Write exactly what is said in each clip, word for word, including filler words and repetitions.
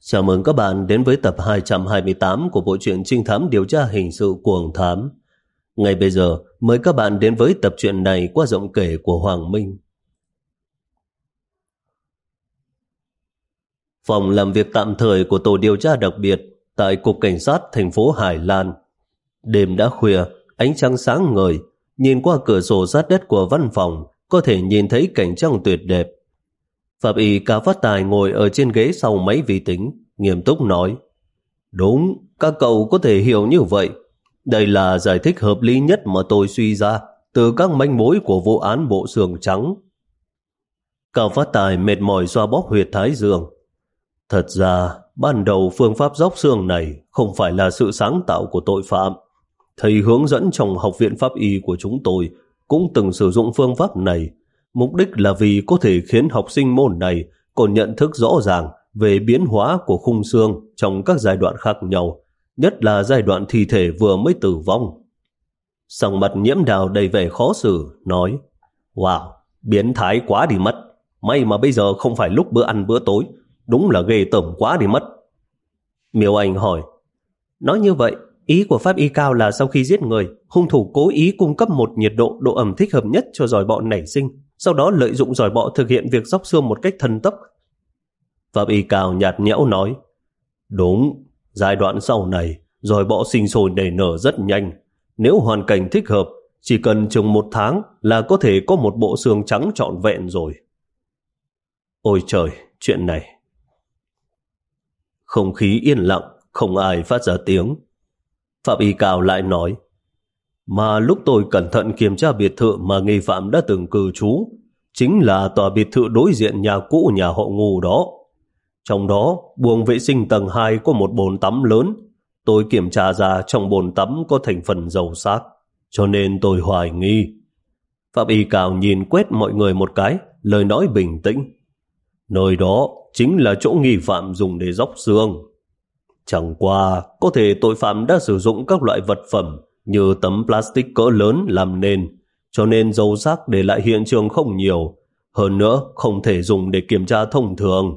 Chào mừng các bạn đến với tập hai trăm hai mươi tám của bộ truyện trinh thám điều tra hình sự Cuồng Thám. Ngay bây giờ, mời các bạn đến với tập truyện này qua giọng kể của Hoàng Minh. Phòng làm việc tạm thời của tổ điều tra đặc biệt tại Cục Cảnh sát thành phố Hải Lan. Đêm đã khuya, ánh trăng sáng ngời, nhìn qua cửa sổ sát đất của văn phòng, có thể nhìn thấy cảnh trăng tuyệt đẹp. Pháp y Cao Phát Tài ngồi ở trên ghế sau máy vi tính, nghiêm túc nói: Đúng, các cậu có thể hiểu như vậy. Đây là giải thích hợp lý nhất mà tôi suy ra từ các manh mối của vụ án bộ xương trắng. Cao Phát Tài mệt mỏi xoa bóp huyệt thái dương. Thật ra, ban đầu phương pháp dốc xương này không phải là sự sáng tạo của tội phạm. Thầy hướng dẫn trong học viện pháp y của chúng tôi cũng từng sử dụng phương pháp này. Mục đích là vì có thể khiến học sinh môn này còn nhận thức rõ ràng về biến hóa của khung xương trong các giai đoạn khác nhau, nhất là giai đoạn thi thể vừa mới tử vong. Sắc mặt Nhiễm Đào đầy vẻ khó xử, nói: Wow, biến thái quá đi mất. May mà bây giờ không phải lúc bữa ăn bữa tối, đúng là ghê tởm quá đi mất. Miêu Anh hỏi: Nói như vậy, ý của pháp y Cao là sau khi giết người, hung thủ cố ý cung cấp một nhiệt độ độ ẩm thích hợp nhất cho giòi bọ nảy sinh, sau đó lợi dụng giòi bọ thực hiện việc dốc xương một cách thần tốc. Pháp y Cao nhạt nhẽo nói: Đúng, giai đoạn sau này giòi bọ sinh sôi nảy nở rất nhanh. Nếu hoàn cảnh thích hợp, chỉ cần chừng một tháng là có thể có một bộ xương trắng trọn vẹn rồi. Ôi trời, chuyện này. Không khí yên lặng, không ai phát ra tiếng. Pháp y Cao lại nói: Mà lúc tôi cẩn thận kiểm tra biệt thự mà nghi phạm đã từng cư trú, chính là tòa biệt thự đối diện nhà cũ nhà họ Ngô đó. Trong đó, buồng vệ sinh tầng hai có một bồn tắm lớn. Tôi kiểm tra ra trong bồn tắm có thành phần dầu xác, cho nên tôi hoài nghi. Pháp y Cao nhìn quét mọi người một cái, lời nói bình tĩnh: Nơi đó chính là chỗ nghi phạm dùng để dốc xương. Chẳng qua, có thể tội phạm đã sử dụng các loại vật phẩm như tấm plastic cỡ lớn làm nền, cho nên dầu xác để lại hiện trường không nhiều. Hơn nữa, không thể dùng để kiểm tra thông thường.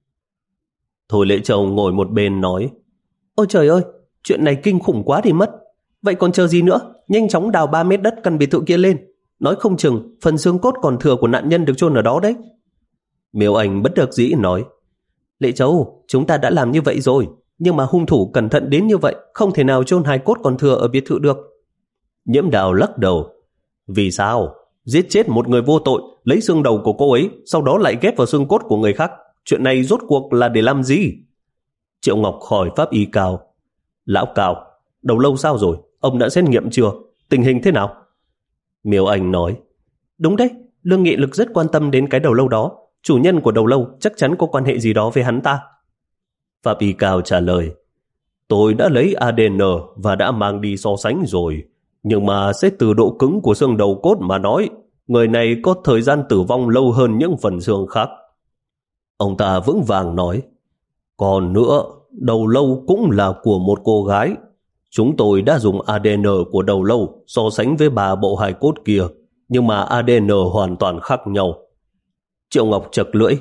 Thôi Lệ Châu ngồi một bên nói: Ôi trời ơi, chuyện này kinh khủng quá đi mất. Vậy còn chờ gì nữa, nhanh chóng đào ba mét đất căn biệt thự kia lên. Nói không chừng phần xương cốt còn thừa của nạn nhân được chôn ở đó đấy. Miêu Anh bất đắc dĩ nói: Lệ Châu, chúng ta đã làm như vậy rồi, nhưng mà hung thủ cẩn thận đến như vậy, không thể nào chôn hài cốt còn thừa ở biệt thự được. Nhiễm Đào lắc đầu: Vì sao? Giết chết một người vô tội, lấy xương đầu của cô ấy, sau đó lại ghép vào xương cốt của người khác. Chuyện này rốt cuộc là để làm gì? Triệu Ngọc hỏi pháp y Cao: Lão Cao, đầu lâu sao rồi? Ông đã xét nghiệm chưa? Tình hình thế nào? Miêu Anh nói: Đúng đấy, Lương Nghị Lực rất quan tâm đến cái đầu lâu đó. Chủ nhân của đầu lâu chắc chắn có quan hệ gì đó với hắn ta. Pháp y Cao trả lời: Tôi đã lấy a đê en và đã mang đi so sánh rồi, nhưng mà xét từ độ cứng của xương đầu cốt mà nói, người này có thời gian tử vong lâu hơn những phần xương khác. Ông ta vững vàng nói: Còn nữa, đầu lâu cũng là của một cô gái. Chúng tôi đã dùng a đê en của đầu lâu so sánh với ba bộ hài cốt kia, nhưng mà a đê en hoàn toàn khác nhau. Triệu Ngọc chật lưỡi: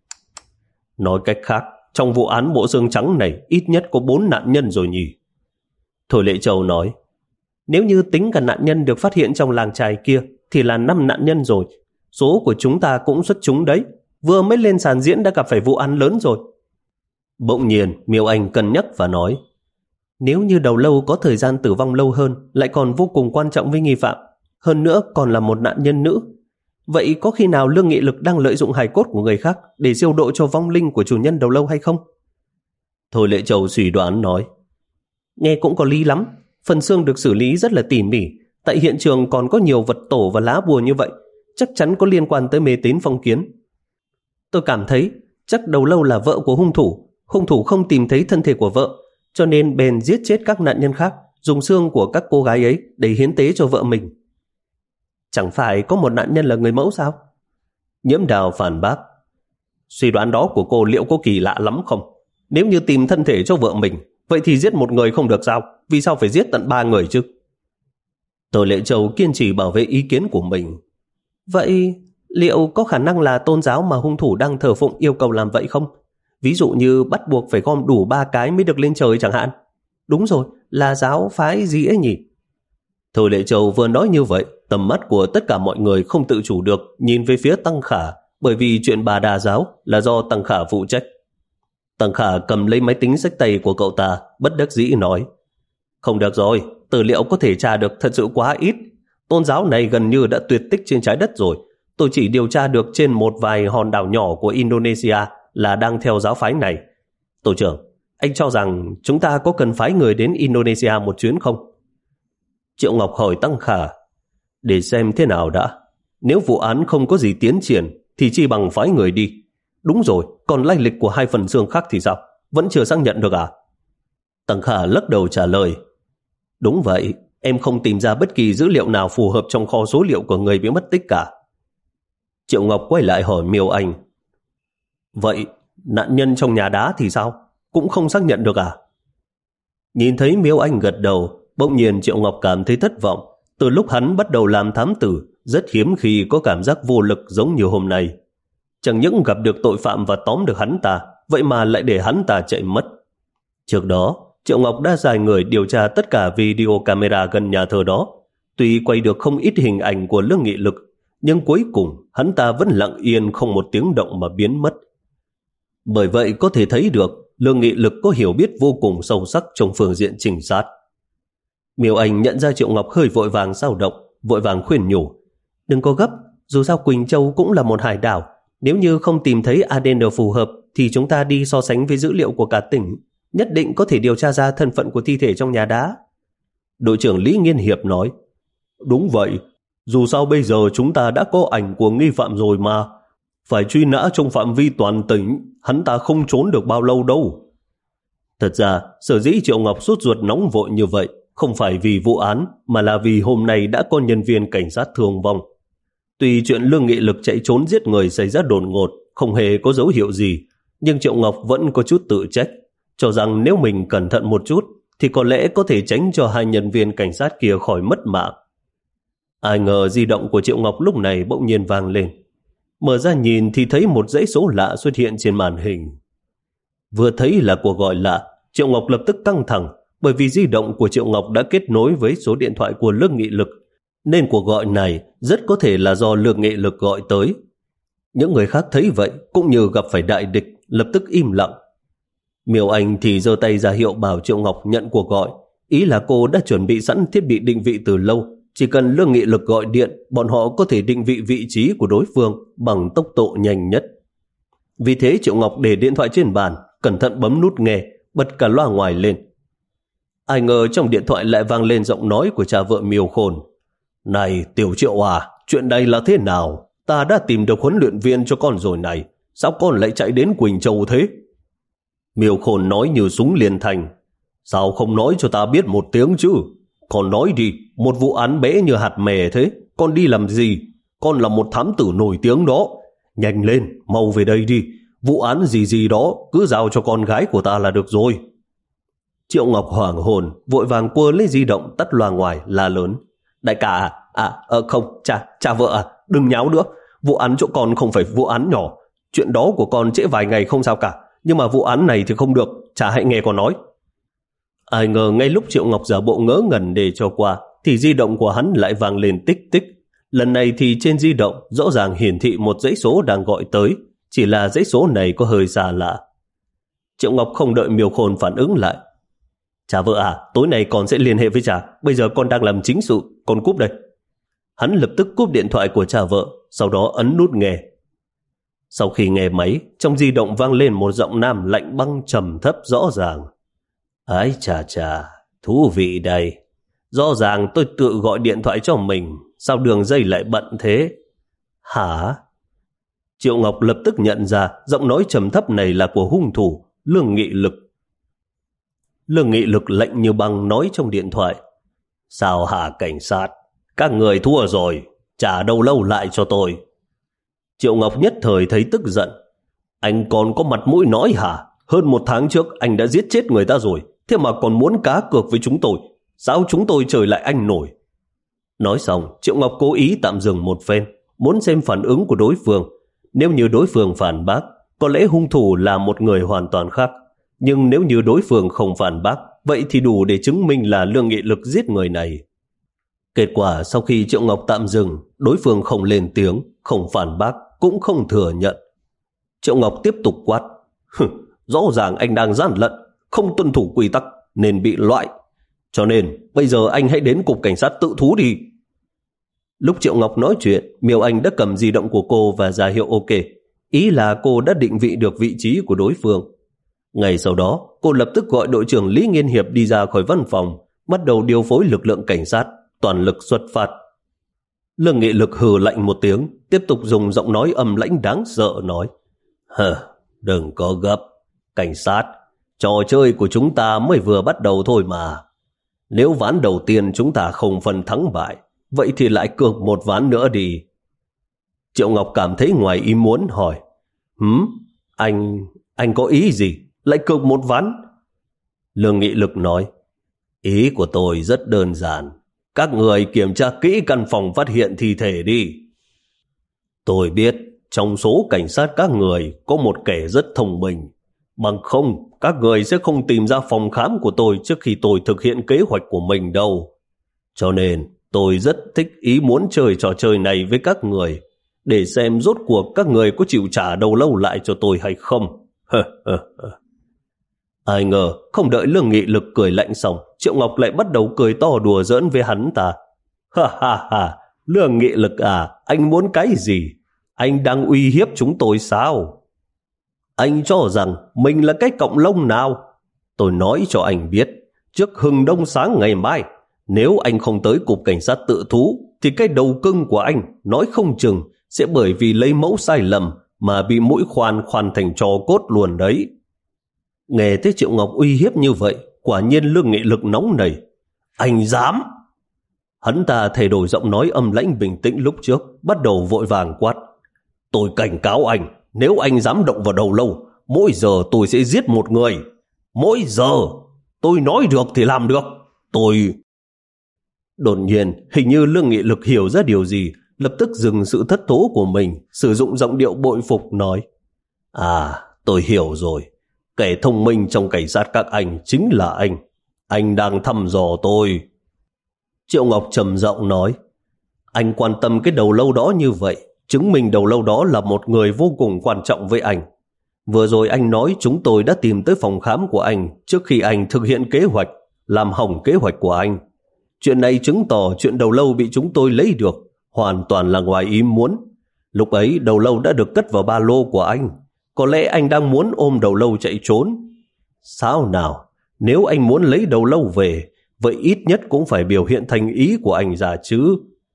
Nói cách khác, trong vụ án bộ xương trắng này ít nhất có bốn nạn nhân rồi nhỉ? Thôi Lệ Châu nói: Nếu như tính cả nạn nhân được phát hiện trong làng chài kia thì là năm nạn nhân rồi. Số của chúng ta cũng xuất chúng đấy, vừa mới lên sàn diễn đã gặp phải vụ án lớn rồi. Bỗng nhiên Miêu Anh cân nhắc và nói: Nếu như đầu lâu có thời gian tử vong lâu hơn, lại còn vô cùng quan trọng với nghi phạm, hơn nữa còn là một nạn nhân nữ, vậy có khi nào Lương Nghị Lực đang lợi dụng hài cốt của người khác để siêu độ cho vong linh của chủ nhân đầu lâu hay không? Thôi Lệ Châu suy đoán nói: Nghe cũng có lý lắm. Phần xương được xử lý rất là tỉ mỉ, tại hiện trường còn có nhiều vật tổ và lá bùa như vậy, chắc chắn có liên quan tới mê tín phong kiến. Tôi cảm thấy chắc đầu lâu là vợ của hung thủ. Hung thủ không tìm thấy thân thể của vợ, cho nên bèn giết chết các nạn nhân khác, dùng xương của các cô gái ấy để hiến tế cho vợ mình. Chẳng phải có một nạn nhân là người mẫu sao? Nhiễm Đào phản bác: Suy đoán đó của cô liệu có kỳ lạ lắm không? Nếu như tìm thân thể cho vợ mình, vậy thì giết một người không được sao? Vì sao phải giết tận ba người chứ? Tô Lệ Châu kiên trì bảo vệ ý kiến của mình. Vậy liệu có khả năng là tôn giáo mà hung thủ đang thờ phụng yêu cầu làm vậy không? ví dụ như bắt buộc phải gom đủ ba cái mới được lên trời chẳng hạn. Đúng rồi, là giáo phái gì ấy nhỉ? Thôi Lệ Châu vừa nói như vậy, tầm mắt của tất cả mọi người không tự chủ được nhìn về phía Tăng Khả, bởi vì chuyện Bà Đà giáo là do Tăng Khả phụ trách. Tăng Khả cầm lấy máy tính xách tay của cậu ta, bất đắc dĩ nói: Không được rồi, tư liệu có thể tra được thật sự quá ít. Tôn giáo này gần như đã tuyệt tích trên trái đất rồi. Tôi chỉ điều tra được trên một vài hòn đảo nhỏ của Indonesia là đang theo giáo phái này. Tổ trưởng, anh cho rằng chúng ta có cần phái người đến Indonesia một chuyến không? Triệu Ngọc hỏi Tăng Khả: Để xem thế nào đã. Nếu vụ án không có gì tiến triển thì chi bằng phái người đi. Đúng rồi, còn lai lịch của hai phần xương khác thì sao? Vẫn chưa xác nhận được à? Tăng Khả lắc đầu trả lời: Đúng vậy, em không tìm ra bất kỳ dữ liệu nào phù hợp trong kho số liệu của người bị mất tích cả. Triệu Ngọc quay lại hỏi Miêu Anh: Vậy nạn nhân trong nhà đá thì sao? Cũng không xác nhận được à? Nhìn thấy Miêu Anh gật đầu, bỗng nhiên Triệu Ngọc cảm thấy thất vọng. Từ lúc hắn bắt đầu làm thám tử, rất hiếm khi có cảm giác vô lực giống như hôm nay. Chẳng những gặp được tội phạm và tóm được hắn ta, vậy mà lại để hắn ta chạy mất. Trước đó, Triệu Ngọc đã sai người điều tra tất cả video camera gần nhà thờ đó. Tuy quay được không ít hình ảnh của Lương Nghị Lực, nhưng cuối cùng hắn ta vẫn lặng yên không một tiếng động mà biến mất. Bởi vậy có thể thấy được Lương Nghị Lực có hiểu biết vô cùng sâu sắc trong phương diện trinh sát. Miêu Anh nhận ra Triệu Ngọc hơi vội vàng dao động, vội vàng khuyên nhủ: Đừng có gấp, dù sao Quỳnh Châu cũng là một hải đảo. Nếu như không tìm thấy a đê en phù hợp thì chúng ta đi so sánh với dữ liệu của cả tỉnh, nhất định có thể điều tra ra thân phận của thi thể trong nhà đá. Đội trưởng Lý Nghiên Hiệp nói: Đúng vậy, dù sao bây giờ chúng ta đã có ảnh của nghi phạm rồi mà. Phải truy nã trong phạm vi toàn tỉnh, hắn ta không trốn được bao lâu đâu. Thật ra, sở dĩ Triệu Ngọc sốt ruột nóng vội như vậy không phải vì vụ án, mà là vì hôm nay đã có nhân viên cảnh sát thương vong. Tuy chuyện Lương Nghị Lực chạy trốn giết người xảy ra đột ngột, không hề có dấu hiệu gì, nhưng Triệu Ngọc vẫn có chút tự trách, cho rằng nếu mình cẩn thận một chút thì có lẽ có thể tránh cho hai nhân viên cảnh sát kia khỏi mất mạng. Ai ngờ di động của Triệu Ngọc lúc này bỗng nhiên vang lên. Mở ra nhìn thì thấy một dãy số lạ xuất hiện trên màn hình. Vừa thấy là cuộc gọi lạ, Triệu Ngọc lập tức căng thẳng, bởi vì di động của Triệu Ngọc đã kết nối với số điện thoại của Lương Nghị Lực, nên cuộc gọi này rất có thể là do Lương Nghị Lực gọi tới. Những người khác thấy vậy cũng như gặp phải đại địch, lập tức im lặng. Miêu Anh thì giơ tay ra hiệu bảo Triệu Ngọc nhận cuộc gọi, ý là cô đã chuẩn bị sẵn thiết bị định vị từ lâu, chỉ cần Lương Nghị Lực gọi điện, bọn họ có thể định vị vị trí của đối phương bằng tốc độ nhanh nhất. Vì thế Triệu Ngọc để điện thoại trên bàn, cẩn thận bấm nút nghe, bật cả loa ngoài lên. Ai ngờ trong điện thoại lại vang lên giọng nói của cha vợ Miêu Khôn. Này Tiểu Triệu à, chuyện đây là thế nào? Ta đã tìm được huấn luyện viên cho con rồi này, sao con lại chạy đến Quỳnh Châu thế? Miêu Khôn nói như súng liền thành. Sao không nói cho ta biết một tiếng chứ? Con nói đi, một vụ án bé như hạt mè thế, con đi làm gì? Con là một thám tử nổi tiếng đó. Nhanh lên, mau về đây đi. Vụ án gì gì đó, cứ giao cho con gái của ta là được rồi. Triệu Ngọc hoảng hồn, vội vàng quơ lấy di động tắt loa ngoài, la lớn. Đại ca à? À, à không, cha, cha vợ à, đừng nháo nữa. Vụ án chỗ con không phải vụ án nhỏ. Chuyện đó của con trễ vài ngày không sao cả, nhưng mà vụ án này thì không được, cha hãy nghe con nói. Ai ngờ ngay lúc Triệu Ngọc giả bộ ngớ ngẩn để cho qua, thì di động của hắn lại vang lên tích tích. Lần này thì trên di động rõ ràng hiển thị một dãy số đang gọi tới, chỉ là dãy số này có hơi xa lạ. Triệu Ngọc không đợi Miêu Khôn phản ứng lại. Cha vợ à, tối nay con sẽ liên hệ với cha, bây giờ con đang làm chính sự, con cúp đây. Hắn lập tức cúp điện thoại của cha vợ, sau đó ấn nút nghe. Sau khi nghe máy, trong di động vang lên một giọng nam lạnh băng trầm thấp rõ ràng. Ái chà chà, thú vị đây. Rõ ràng tôi tự gọi điện thoại cho mình, sao đường dây lại bận thế? Hả? Triệu Ngọc lập tức nhận ra giọng nói trầm thấp này là của hung thủ, Lương Nghị Lực. Lương Nghị Lực lạnh như băng nói trong điện thoại. Sao hả cảnh sát? Các người thua rồi, trả đầu lâu lại cho tôi. Triệu Ngọc nhất thời thấy tức giận. Anh còn có mặt mũi nói hả? Hơn một tháng trước anh đã giết chết người ta rồi, thế mà còn muốn cá cược với chúng tôi. Sao chúng tôi trời lại anh nổi? Nói xong, Triệu Ngọc cố ý tạm dừng một phen, muốn xem phản ứng của đối phương. Nếu như đối phương phản bác, có lẽ hung thủ là một người hoàn toàn khác. Nhưng nếu như đối phương không phản bác, vậy thì đủ để chứng minh là Lương Nghị Lực giết người này. Kết quả sau khi Triệu Ngọc tạm dừng, đối phương không lên tiếng, không phản bác, cũng không thừa nhận. Triệu Ngọc tiếp tục quát. Rõ ràng anh đang gian lận, không tuân thủ quy tắc nên bị loại. Cho nên bây giờ anh hãy đến cục cảnh sát tự thú đi. Lúc Triệu Ngọc nói chuyện, Miêu Anh đã cầm di động của cô và ra hiệu ok. Ý là cô đã định vị được vị trí của đối phương. Ngay sau đó, cô lập tức gọi đội trưởng Lý Nghiên Hiệp đi ra khỏi văn phòng, bắt đầu điều phối lực lượng cảnh sát, toàn lực xuất phát. Lương Nghị Lực hừ lạnh một tiếng, tiếp tục dùng giọng nói âm lãnh đáng sợ nói. Hờ, đừng có gấp. Cảnh sát, trò chơi của chúng ta mới vừa bắt đầu thôi mà. Nếu ván đầu tiên chúng ta không phân thắng bại, vậy thì lại cược một ván nữa đi. Triệu Ngọc cảm thấy ngoài ý muốn hỏi. Hửm, anh, anh có ý gì? Lại cược một ván? Lương Nghị Lực nói. Ý của tôi rất đơn giản. Các người kiểm tra kỹ căn phòng phát hiện thi thể đi. Tôi biết trong số cảnh sát các người có một kẻ rất thông minh. Bằng không, các người sẽ không tìm ra phòng khám của tôi trước khi tôi thực hiện kế hoạch của mình đâu. Cho nên, tôi rất thích ý muốn chơi trò chơi này với các người, để xem rốt cuộc các người có chịu trả đầu lâu lại cho tôi hay không. Ai ngờ, không đợi Lương Nghị Lực cười lạnh xong, Triệu Ngọc lại bắt đầu cười to đùa giỡn với hắn ta. Ha ha ha, Lương Nghị Lực à, anh muốn cái gì? Anh đang uy hiếp chúng tôi sao? Anh cho rằng mình là cái cọng lông nào? Tôi nói cho anh biết, trước hừng đông sáng ngày mai, nếu anh không tới cục cảnh sát tự thú, thì cái đầu cưng của anh nói không chừng sẽ bởi vì lấy mẫu sai lầm mà bị mũi khoan khoan thành tro cốt luôn đấy. Nghe thấy Triệu Ngọc uy hiếp như vậy, quả nhiên Lương Nghị Lực nóng nảy. Anh dám? Hắn ta thay đổi giọng nói âm lãnh bình tĩnh lúc trước, bắt đầu vội vàng quát. Tôi cảnh cáo anh, nếu anh dám động vào đầu lâu, mỗi giờ tôi sẽ giết một người. Mỗi giờ, tôi nói được thì làm được. Tôi... Đột nhiên, hình như Lương Nghị Lực hiểu ra điều gì, lập tức dừng sự thất thố của mình, sử dụng giọng điệu bội phục nói. À, tôi hiểu rồi. Kẻ thông minh trong cảnh sát các anh chính là anh. Anh đang thăm dò tôi. Triệu Ngọc trầm giọng nói. Anh quan tâm cái đầu lâu đó như vậy, chứng minh đầu lâu đó là một người vô cùng quan trọng với anh. Vừa rồi anh nói chúng tôi đã tìm tới phòng khám của anh trước khi anh thực hiện kế hoạch, làm hỏng kế hoạch của anh. Chuyện này chứng tỏ chuyện đầu lâu bị chúng tôi lấy được hoàn toàn là ngoài ý muốn. Lúc ấy đầu lâu đã được cất vào ba lô của anh. Có lẽ anh đang muốn ôm đầu lâu chạy trốn. Sao nào, nếu anh muốn lấy đầu lâu về, vậy ít nhất cũng phải biểu hiện thành ý của anh ra chứ.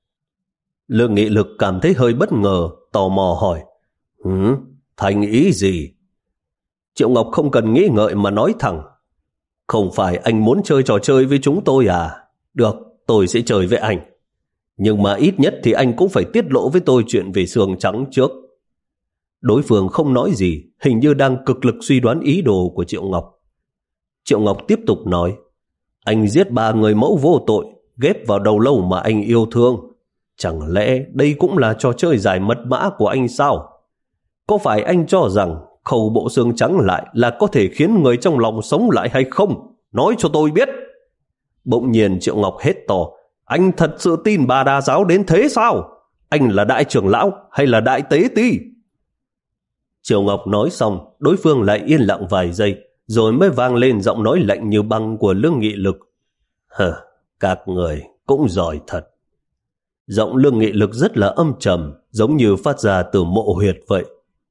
Lương Nghị Lực cảm thấy hơi bất ngờ, tò mò hỏi. Hứ, thành ý gì? Triệu Ngọc không cần nghĩ ngợi mà nói thẳng. Không phải anh muốn chơi trò chơi với chúng tôi à? Được, tôi sẽ chơi với anh. Nhưng mà ít nhất thì anh cũng phải tiết lộ với tôi chuyện về xương trắng trước. Đối phương không nói gì, hình như đang cực lực suy đoán ý đồ của Triệu Ngọc. Triệu Ngọc tiếp tục nói. Anh giết ba người mẫu vô tội, ghép vào đầu lâu mà anh yêu thương. Chẳng lẽ đây cũng là trò chơi giải mật mã của anh sao? Có phải anh cho rằng khâu bộ xương trắng lại là có thể khiến người trong lòng sống lại hay không? Nói cho tôi biết. Bỗng nhiên Triệu Ngọc hét to. Anh thật sự tin Bà Đà giáo đến thế sao? Anh là đại trưởng lão hay là đại tế ti? Triệu Ngọc nói xong, đối phương lại yên lặng vài giây, rồi mới vang lên giọng nói lạnh như băng của Lương Nghị Lực. Hờ, các người cũng giỏi thật. Giọng Lương Nghị Lực rất là âm trầm, giống như phát ra từ mộ huyệt vậy.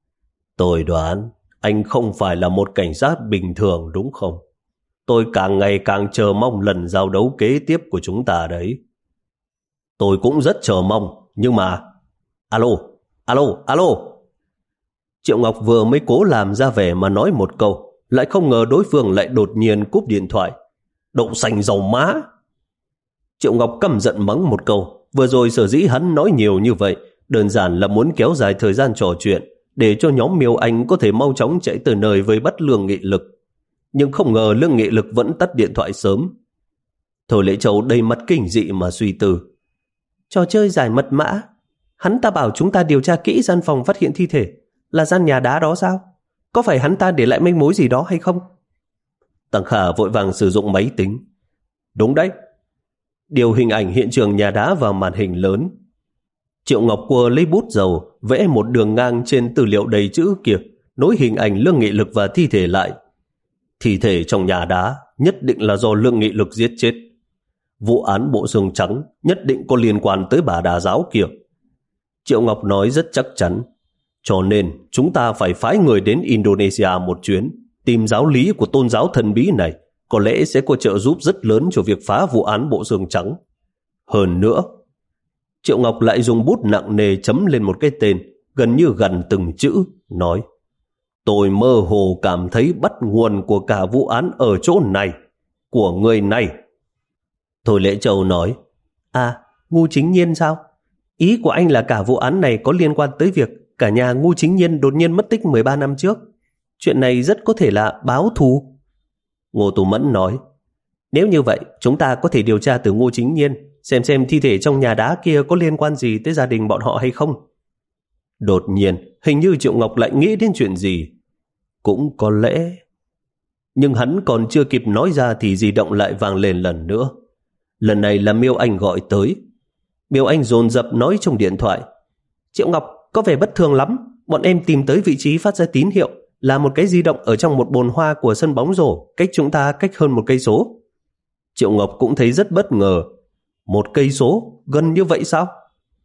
Tôi đoán anh không phải là một cảnh sát bình thường đúng không? Tôi càng ngày càng chờ mong lần giao đấu kế tiếp của chúng ta đấy. Tôi cũng rất chờ mong, nhưng mà... Alo, alo, alo. Triệu Ngọc vừa mới cố làm ra vẻ mà nói một câu, lại không ngờ đối phương lại đột nhiên cúp điện thoại. Đậu xanh dầu má. Triệu Ngọc căm giận mắng một câu. Vừa rồi sở dĩ hắn nói nhiều như vậy, đơn giản là muốn kéo dài thời gian trò chuyện, để cho nhóm Miêu Anh có thể mau chóng chạy từ nơi với bắt Lương Nghị Lực. Nhưng không ngờ Lương Nghị Lực vẫn tắt điện thoại sớm. Thôi Lễ Châu đầy mặt kinh dị mà suy tư. Trò chơi giải mật mã? Hắn ta bảo chúng ta điều tra kỹ gian phòng phát hiện thi thể, là gian nhà đá đó sao? có phải hắn ta để lại manh mối gì đó hay không? Tăng Khả vội vàng sử dụng máy tính. Đúng đấy. Điều hình ảnh hiện trường nhà đá vào màn hình lớn. Triệu Ngọc Quơ lấy bút dầu vẽ một đường ngang trên tư liệu đầy chữ kia, nối hình ảnh Lương Nghị Lực và thi thể lại. Thi thể trong nhà đá nhất định là do Lương Nghị Lực giết chết. Vụ án bộ xương trắng nhất định có liên quan tới bà Đà giáo kia. Triệu Ngọc nói rất chắc chắn. Cho nên chúng ta phải phái người đến Indonesia một chuyến, tìm giáo lý của tôn giáo thần bí này, có lẽ sẽ có trợ giúp rất lớn cho việc phá vụ án bộ xương trắng. Hơn nữa, Triệu Ngọc lại dùng bút nặng nề chấm lên một cái tên, gần như gần từng chữ, nói: tôi mơ hồ cảm thấy bắt nguồn của cả vụ án ở chỗ này, của người này. Thôi Lễ Châu nói: À, Ngu Chính Nhiên sao? Ý của anh là cả vụ án này có liên quan tới việc cả nhà Ngu Chính Nhiên đột nhiên mất tích mười ba năm trước. Chuyện này rất có thể là báo thù. Ngô Tú Mẫn nói: Nếu như vậy, chúng ta có thể điều tra từ Ngu Chính Nhiên, xem xem thi thể trong nhà đá kia có liên quan gì tới gia đình bọn họ hay không. Đột nhiên, hình như Triệu Ngọc lại nghĩ đến chuyện gì. Cũng có lẽ... Nhưng hắn còn chưa kịp nói ra thì di động lại vang lên lần nữa. Lần này là Miêu Anh gọi tới. Miêu Anh dồn dập nói trong điện thoại: Triệu Ngọc, có vẻ bất thường lắm. Bọn em tìm tới vị trí phát ra tín hiệu là một cái di động ở trong một bồn hoa của sân bóng rổ, cách chúng ta cách hơn một cây số. Triệu Ngọc cũng thấy rất bất ngờ. Một cây số? Gần như vậy sao?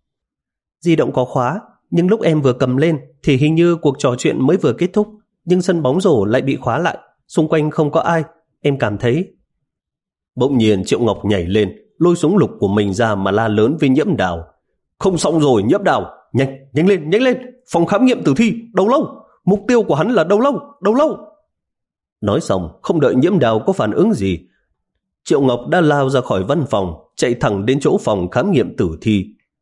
Di động có khóa, nhưng lúc em vừa cầm lên thì hình như cuộc trò chuyện mới vừa kết thúc, nhưng sân bóng rổ lại bị khóa lại, xung quanh không có ai. Em cảm thấy... Bỗng nhiên Triệu Ngọc nhảy lên, lôi súng lục của mình ra mà la lớn với Nhiễm Đào: Không xong rồi Nhiễm Đào, nhanh, nhanh lên, nhanh lên, phòng khám nghiệm tử thi, Đầu Lâu, mục tiêu của hắn là Đầu Lâu, Đầu Lâu. Nói xong, không đợi Nhiễm Đào có phản ứng gì, Triệu Ngọc đã lao ra khỏi văn phòng, chạy thẳng đến chỗ phòng khám nghiệm tử thi.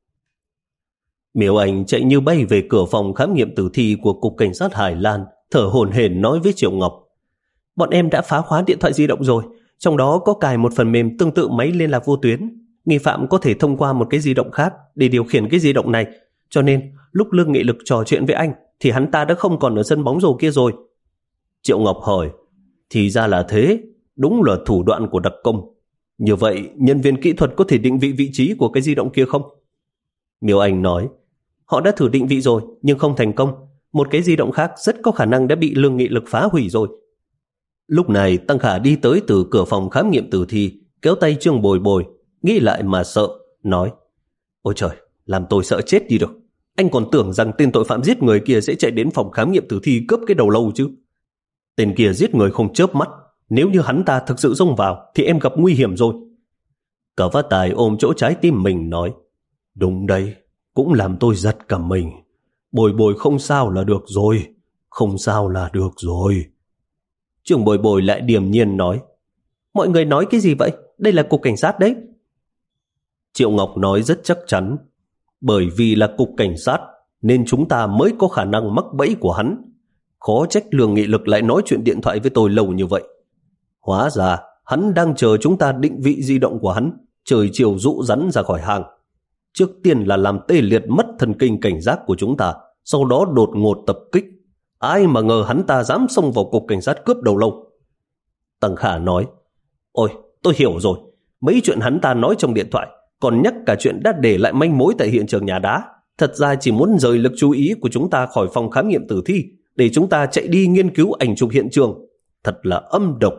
Miêu Anh chạy như bay về cửa phòng khám nghiệm tử thi của Cục Cảnh sát Hải Lan, thở hổn hển nói với Triệu Ngọc: Bọn em đã phá khóa điện thoại di động rồi, trong đó có cài một phần mềm tương tự máy liên lạc vô tuyến. Nghi phạm có thể thông qua một cái di động khác để điều khiển cái di động này, cho nên lúc Lương Nghị Lực trò chuyện với anh thì hắn ta đã không còn ở sân bóng rổ kia rồi. Triệu Ngọc hỏi: Thì ra là thế, đúng là thủ đoạn của đặc công. Như vậy nhân viên kỹ thuật có thể định vị vị trí của cái di động kia không? Miêu Anh nói: Họ đã thử định vị rồi nhưng không thành công. Một cái di động khác rất có khả năng đã bị Lương Nghị Lực phá hủy rồi. Lúc này Tăng Khả đi tới từ cửa phòng khám nghiệm tử thi, kéo tay Trương Bồi Bồi, nghĩ lại mà sợ, nói: Ôi trời, làm tôi sợ chết đi được. Anh còn tưởng rằng tên tội phạm giết người kia sẽ chạy đến phòng khám nghiệm tử thi cướp cái đầu lâu chứ. Tên kia giết người không chớp mắt, nếu như hắn ta thực sự xông vào thì em gặp nguy hiểm rồi. Cả Phát Tài ôm chỗ trái tim mình nói: Đúng đây, cũng làm tôi giật cả mình. Bồi Bồi không sao là được rồi, không sao là được rồi. Trưởng Bồi Bồi lại điềm nhiên nói: Mọi người nói cái gì vậy? Đây là cục cảnh sát đấy. Triệu Ngọc nói rất chắc chắn: Bởi vì là cục cảnh sát nên chúng ta mới có khả năng mắc bẫy của hắn. Khó trách Lương Nghị Lực lại nói chuyện điện thoại với tôi lâu như vậy. Hóa ra hắn đang chờ chúng ta định vị di động của hắn, trời chiều dụ rắn ra khỏi hàng. Trước tiên là làm tê liệt mất thần kinh cảnh giác của chúng ta, sau đó đột ngột tập kích. Ai mà ngờ hắn ta dám xông vào cục cảnh sát cướp đầu lâu. Tăng Khả nói: Ôi, tôi hiểu rồi. Mấy chuyện hắn ta nói trong điện thoại, còn nhắc cả chuyện đã để lại manh mối tại hiện trường nhà đá, thật ra chỉ muốn rời lực chú ý của chúng ta khỏi phòng khám nghiệm tử thi để chúng ta chạy đi nghiên cứu ảnh chụp hiện trường. Thật là âm độc.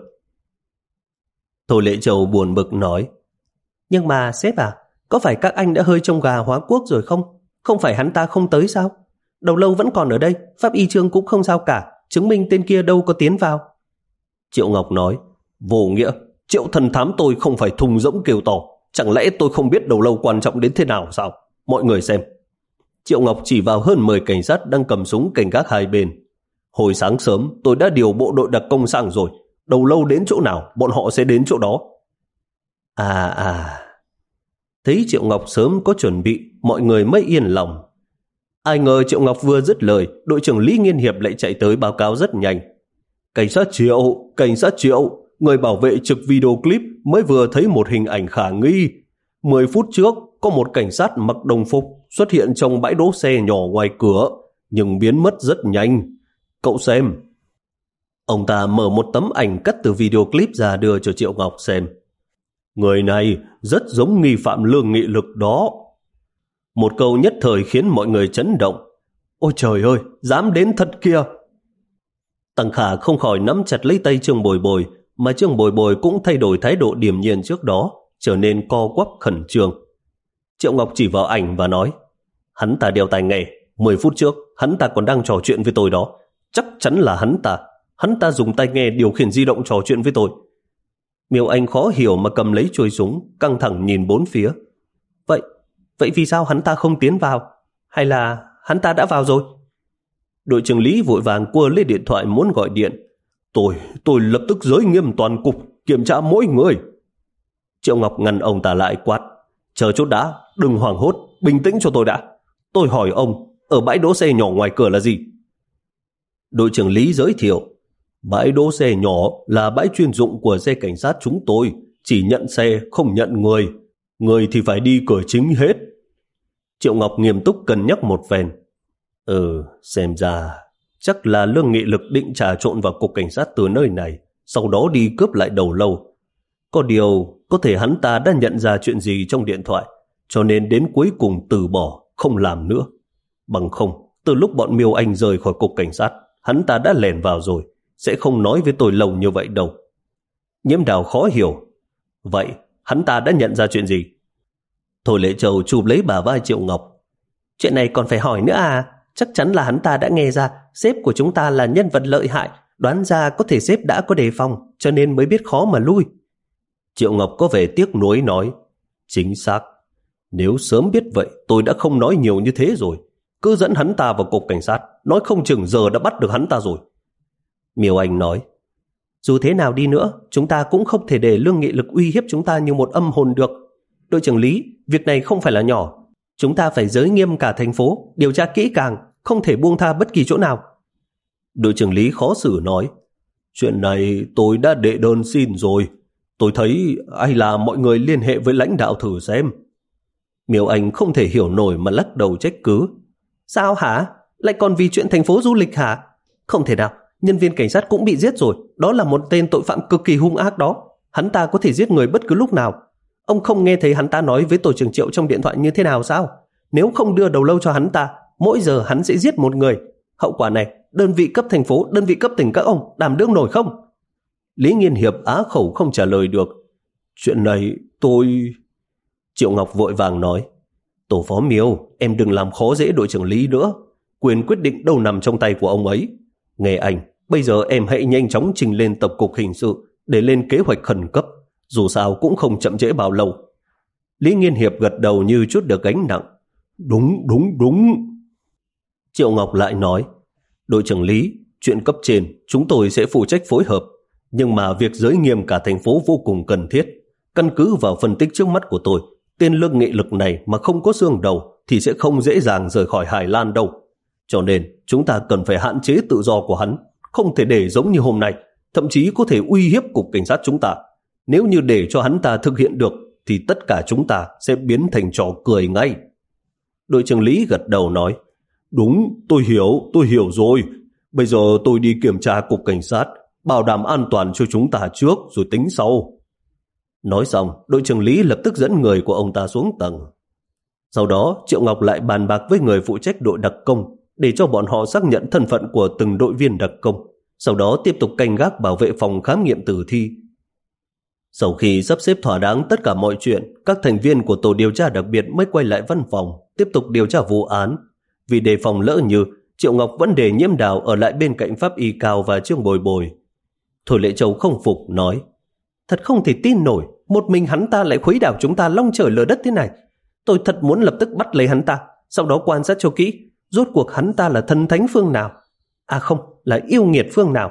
Thôi Lễ Châu buồn bực nói: Nhưng mà sếp à, có phải các anh đã hơi trông gà hóa quốc rồi không? Không phải hắn ta không tới sao? Đầu lâu vẫn còn ở đây, pháp y chương cũng không sao cả, chứng minh tên kia đâu có tiến vào. Triệu Ngọc nói: Vô nghĩa, Triệu thần thám tôi không phải thùng rỗng kêu to. Chẳng lẽ tôi không biết đầu lâu quan trọng đến thế nào sao? Mọi người xem. Triệu Ngọc chỉ vào hơn mười cảnh sát đang cầm súng canh gác hai bên. Hồi sáng sớm tôi đã điều bộ đội đặc công sang rồi. Đầu lâu đến chỗ nào, bọn họ sẽ đến chỗ đó. À à. Thấy Triệu Ngọc sớm có chuẩn bị, mọi người mới yên lòng. Ai ngờ Triệu Ngọc vừa dứt lời, đội trưởng Lý Nghiên Hiệp lại chạy tới báo cáo rất nhanh. Cảnh sát Triệu, cảnh sát Triệu, người bảo vệ trực video clip mới vừa thấy một hình ảnh khả nghi. Mười phút trước, có một cảnh sát mặc đồng phục xuất hiện trong bãi đỗ xe nhỏ ngoài cửa, nhưng biến mất rất nhanh. Cậu xem, Ông ta mở một tấm ảnh cắt từ video clip ra đưa cho Triệu Ngọc xem. Người này rất giống nghi phạm Lương Nghị Lực đó. Một câu nhất thời khiến mọi người chấn động. Ôi trời ơi, dám đến thật kìa. Tăng Khả không khỏi nắm chặt lấy tay Trương Bồi Bồi, mà Trương Bồi Bồi cũng thay đổi thái độ điềm nhiên trước đó, trở nên co quắp khẩn trương. Triệu Ngọc chỉ vào ảnh và nói, hắn ta đeo tai nghe, mười phút trước hắn ta còn đang trò chuyện với tôi đó, chắc chắn là hắn ta. Hắn ta dùng tai nghe điều khiển di động trò chuyện với tôi. Miêu Anh khó hiểu mà cầm lấy chuôi súng, căng thẳng nhìn bốn phía. Vậy, vậy vì sao hắn ta không tiến vào? Hay là hắn ta đã vào rồi? Đội trưởng Lý vội vàng quơ lấy điện thoại muốn gọi điện. Tôi, tôi lập tức giới nghiêm toàn cục, kiểm tra mỗi người. Triệu Ngọc ngăn ông ta lại quát. Chờ chút đã, đừng hoảng hốt, bình tĩnh cho tôi đã. Tôi hỏi ông, ở bãi đỗ xe nhỏ ngoài cửa là gì? Đội trưởng Lý giới thiệu. Bãi đỗ xe nhỏ là bãi chuyên dụng của xe cảnh sát chúng tôi, chỉ nhận xe không nhận người. Người thì phải đi cửa chính hết. Triệu Ngọc nghiêm túc cân nhắc một phen. Ừ, xem ra chắc là Lương Nghị Lực định trà trộn vào cục cảnh sát từ nơi này, sau đó đi cướp lại đầu lâu. Có điều, có thể hắn ta đã nhận ra chuyện gì trong điện thoại, cho nên đến cuối cùng từ bỏ, không làm nữa. Bằng không, từ lúc bọn Miêu Anh rời khỏi cục cảnh sát, hắn ta đã lẻn vào rồi, sẽ không nói với tôi lâu như vậy đâu. Nhiễm Đào khó hiểu. Vậy, hắn ta đã nhận ra chuyện gì? Thôi Lệ Châu chụp lấy bả vai Triệu Ngọc. Chuyện này còn phải hỏi nữa à? Chắc chắn là hắn ta đã nghe ra sếp của chúng ta là nhân vật lợi hại, đoán ra có thể sếp đã có đề phòng, cho nên mới biết khó mà lui. Triệu Ngọc có vẻ tiếc nuối nói. Chính xác. Nếu sớm biết vậy, tôi đã không nói nhiều như thế rồi. Cứ dẫn hắn ta vào cục cảnh sát, nói không chừng giờ đã bắt được hắn ta rồi. Miêu Anh nói. Dù thế nào đi nữa, chúng ta cũng không thể để Lương Nghị Lực uy hiếp chúng ta như một âm hồn được. Đội trưởng Lý, việc này không phải là nhỏ. Chúng ta phải giới nghiêm cả thành phố, điều tra kỹ càng, không thể buông tha bất kỳ chỗ nào. Đội trưởng Lý khó xử nói. Chuyện này tôi đã đệ đơn xin rồi. Tôi thấy hay là mọi người liên hệ với lãnh đạo thử xem. Miêu Anh không thể hiểu nổi mà lắc đầu trách cứ. Sao hả? Lại còn vì chuyện thành phố du lịch hả? Không thể nào, nhân viên cảnh sát cũng bị giết rồi. Đó là một tên tội phạm cực kỳ hung ác đó. Hắn ta có thể giết người bất cứ lúc nào. Ông không nghe thấy hắn ta nói với tổ trưởng Triệu trong điện thoại như thế nào sao? Nếu không đưa đầu lâu cho hắn ta, mỗi giờ hắn sẽ giết một người. Hậu quả này, đơn vị cấp thành phố, đơn vị cấp tỉnh các ông đảm đương nổi không? Lý Nghiên Hiệp á khẩu không trả lời được. Chuyện này tôi... Triệu Ngọc vội vàng nói. Tổ phó Miêu, em đừng làm khó dễ đội trưởng Lý nữa. Quyền quyết định đâu nằm trong tay của ông ấy. Nghe anh, bây giờ em hãy nhanh chóng trình lên tập cục hình sự để lên kế hoạch khẩn cấp. Dù sao cũng không chậm trễ bao lâu. Lý Nghiên Hiệp gật đầu như chút được gánh nặng. Đúng, đúng, đúng. Triệu Ngọc lại nói. Đội trưởng Lý, chuyện cấp trên chúng tôi sẽ phụ trách phối hợp. Nhưng mà việc giới nghiêm cả thành phố vô cùng cần thiết. Căn cứ vào phân tích trước mắt của tôi, tên Lương Nghị Lực này mà không có xương đầu thì sẽ không dễ dàng rời khỏi Hải Lan đâu. Cho nên chúng ta cần phải hạn chế tự do của hắn, không thể để giống như hôm nay, thậm chí có thể uy hiếp cục cảnh sát chúng ta. Nếu như để cho hắn ta thực hiện được thì tất cả chúng ta sẽ biến thành trò cười ngay. Đội trưởng Lý gật đầu nói. Đúng, tôi hiểu, tôi hiểu rồi. Bây giờ tôi đi kiểm tra cục cảnh sát, bảo đảm an toàn cho chúng ta trước rồi tính sau. Nói xong, đội trưởng Lý lập tức dẫn người của ông ta xuống tầng. Sau đó, Triệu Ngọc lại bàn bạc với người phụ trách đội đặc công để cho bọn họ xác nhận thân phận của từng đội viên đặc công, sau đó tiếp tục canh gác bảo vệ phòng khám nghiệm tử thi. Sau khi sắp xếp thỏa đáng tất cả mọi chuyện, các thành viên của tổ điều tra đặc biệt mới quay lại văn phòng, tiếp tục điều tra vụ án. Vì đề phòng lỡ như, Triệu Ngọc vẫn để Nhiễm Đào ở lại bên cạnh pháp y Cao và Trương Bồi Bồi. Thôi Lệ Châu không phục nói. Thật không thể tin nổi, một mình hắn ta lại khuấy đảo chúng ta long trời lở đất thế này. Tôi thật muốn lập tức bắt lấy hắn ta, sau đó quan sát cho kỹ, rốt cuộc hắn ta là thần thánh phương nào. À không, là yêu nghiệt phương nào.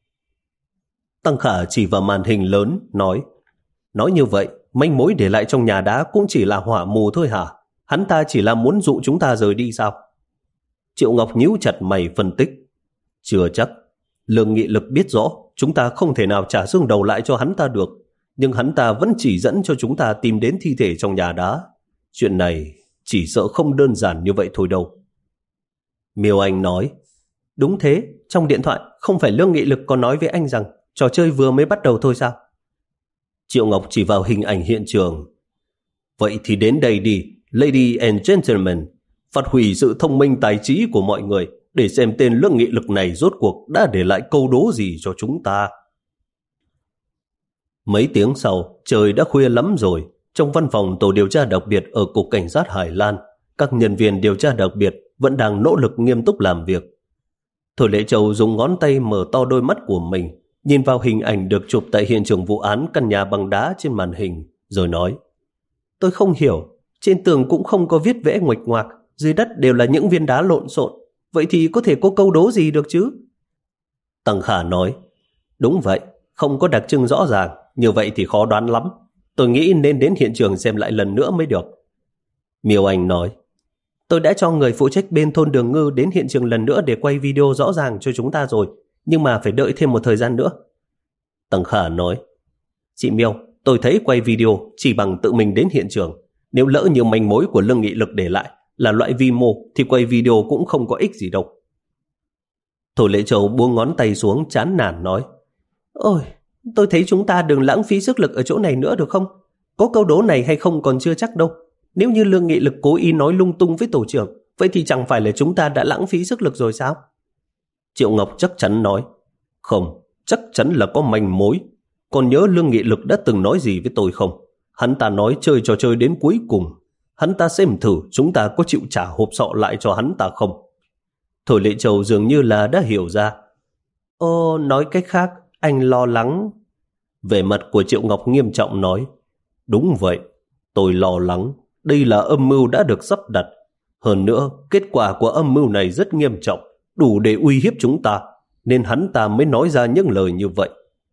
Tăng Khả chỉ vào màn hình lớn, nói. Nói như vậy, manh mối để lại trong nhà đá cũng chỉ là hỏa mù thôi hả? Hắn ta chỉ là muốn dụ chúng ta rời đi sao? Triệu Ngọc nhíu chặt mày phân tích. Chưa chắc. Lương Nghị Lực biết rõ chúng ta không thể nào trả xương đầu lại cho hắn ta được, nhưng hắn ta vẫn chỉ dẫn cho chúng ta tìm đến thi thể trong nhà đá. Chuyện này chỉ sợ không đơn giản như vậy thôi đâu. Miêu Anh nói. Đúng thế, trong điện thoại không phải Lương Nghị Lực có nói với anh rằng trò chơi vừa mới bắt đầu thôi sao? Triệu Ngọc chỉ vào hình ảnh hiện trường. Vậy thì đến đây đi, lady and gentlemen, phát huy sự thông minh tài trí của mọi người để xem tên Lương Nghị Lực này rốt cuộc đã để lại câu đố gì cho chúng ta. Mấy tiếng sau, trời đã khuya lắm rồi. Trong văn phòng tổ điều tra đặc biệt ở Cục Cảnh sát Hải Lan, các nhân viên điều tra đặc biệt vẫn đang nỗ lực nghiêm túc làm việc. Thôi Lệ Châu dùng ngón tay mở to đôi mắt của mình, nhìn vào hình ảnh được chụp tại hiện trường vụ án căn nhà bằng đá trên màn hình, rồi nói: Tôi không hiểu, trên tường cũng không có viết vẽ nguệch ngoạc, dưới đất đều là những viên đá lộn xộn, vậy thì có thể có câu đố gì được chứ? Tăng Khả nói: Đúng vậy, không có đặc trưng rõ ràng, như vậy thì khó đoán lắm. Tôi nghĩ nên đến hiện trường xem lại lần nữa mới được. Miêu Anh nói: Tôi đã cho người phụ trách bên thôn Đường Ngư đến hiện trường lần nữa để quay video rõ ràng cho chúng ta rồi, nhưng mà phải đợi thêm một thời gian nữa. Tăng Khả nói: Chị Miêu, tôi thấy quay video chỉ bằng tự mình đến hiện trường. Nếu lỡ như manh mối của Lương Nghị Lực để lại là loại vi mô thì quay video cũng không có ích gì đâu. Thôi Lệ Châu buông ngón tay xuống chán nản nói: Ôi, tôi thấy chúng ta đừng lãng phí sức lực ở chỗ này nữa được không? Có câu đố này hay không còn chưa chắc đâu. Nếu như Lương Nghị Lực cố ý nói lung tung với tổ trưởng, vậy thì chẳng phải là chúng ta đã lãng phí sức lực rồi sao? Triệu Ngọc chắc chắn nói: Không, chắc chắn là có manh mối. Còn nhớ Lương Nghị Lực đã từng nói gì với tôi không? Hắn ta nói chơi trò chơi đến cuối cùng. Hắn ta xem thử chúng ta có chịu trả hộp sọ lại cho hắn ta không. Thôi Lệ Châu dường như là đã hiểu ra. Ô, nói cách khác, anh lo lắng. Vẻ mặt của Triệu Ngọc nghiêm trọng nói: Đúng vậy, tôi lo lắng. Đây là âm mưu đã được sắp đặt. Hơn nữa, kết quả của âm mưu này rất nghiêm trọng, đủ để uy hiếp chúng ta, nên hắn ta mới nói ra những lời như vậy.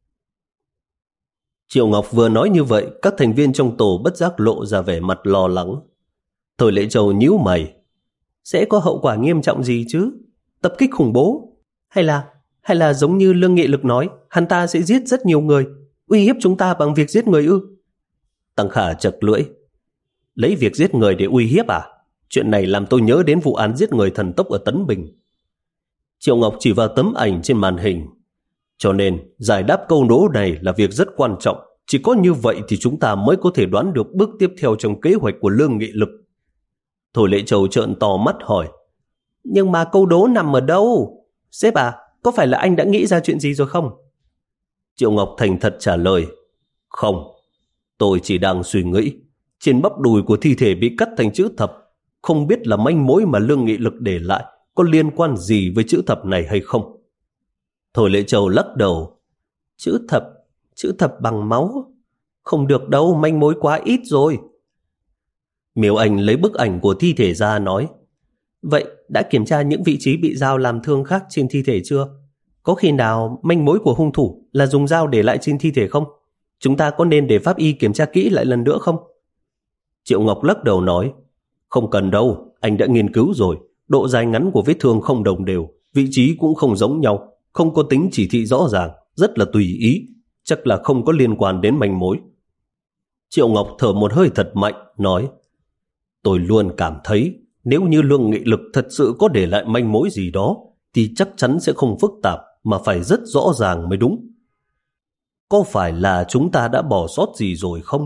Triệu Ngọc vừa nói như vậy, các thành viên trong tổ bất giác lộ ra vẻ mặt lo lắng. Thôi Lệ Châu nhíu mày: Sẽ có hậu quả nghiêm trọng gì chứ? Tập kích khủng bố? Hay là hay là giống như Lương Nghị Lực nói, hắn ta sẽ giết rất nhiều người, uy hiếp chúng ta bằng việc giết người ư? Tăng Khả chật lưỡi: Lấy việc giết người để uy hiếp à? Chuyện này làm tôi nhớ đến vụ án giết người thần tốc ở Tấn Bình. Triệu Ngọc chỉ vào tấm ảnh trên màn hình: Cho nên giải đáp câu đố này là việc rất quan trọng. Chỉ có như vậy thì chúng ta mới có thể đoán được bước tiếp theo trong kế hoạch của Lương Nghị Lực. Thôi Lệ Châu trợn to mắt hỏi: Nhưng mà câu đố nằm ở đâu? Sếp à, có phải là anh đã nghĩ ra chuyện gì rồi không? Triệu Ngọc thành thật trả lời: Không, tôi chỉ đang suy nghĩ. Trên bắp đùi của thi thể bị cắt thành chữ thập, không biết là manh mối mà Lương Nghị Lực để lại có liên quan gì với chữ thập này hay không. Thôi Lệ Châu lắc đầu: Chữ thập, chữ thập bằng máu. Không được đâu, manh mối quá ít rồi. Miêu Anh lấy bức ảnh của thi thể ra nói: Vậy đã kiểm tra những vị trí bị dao làm thương khác trên thi thể chưa? Có khi nào manh mối của hung thủ là dùng dao để lại trên thi thể không? Chúng ta có nên để pháp y kiểm tra kỹ lại lần nữa không? Triệu Ngọc lắc đầu nói: Không cần đâu, anh đã nghiên cứu rồi. Độ dài ngắn của vết thương không đồng đều, vị trí cũng không giống nhau, không có tính chỉ thị rõ ràng, rất là tùy ý, chắc là không có liên quan đến manh mối. Triệu Ngọc thở một hơi thật mạnh, nói: Tôi luôn cảm thấy nếu như Lương Nghị Lực thật sự có để lại manh mối gì đó thì chắc chắn sẽ không phức tạp mà phải rất rõ ràng mới đúng. Có phải là chúng ta đã bỏ sót gì rồi không?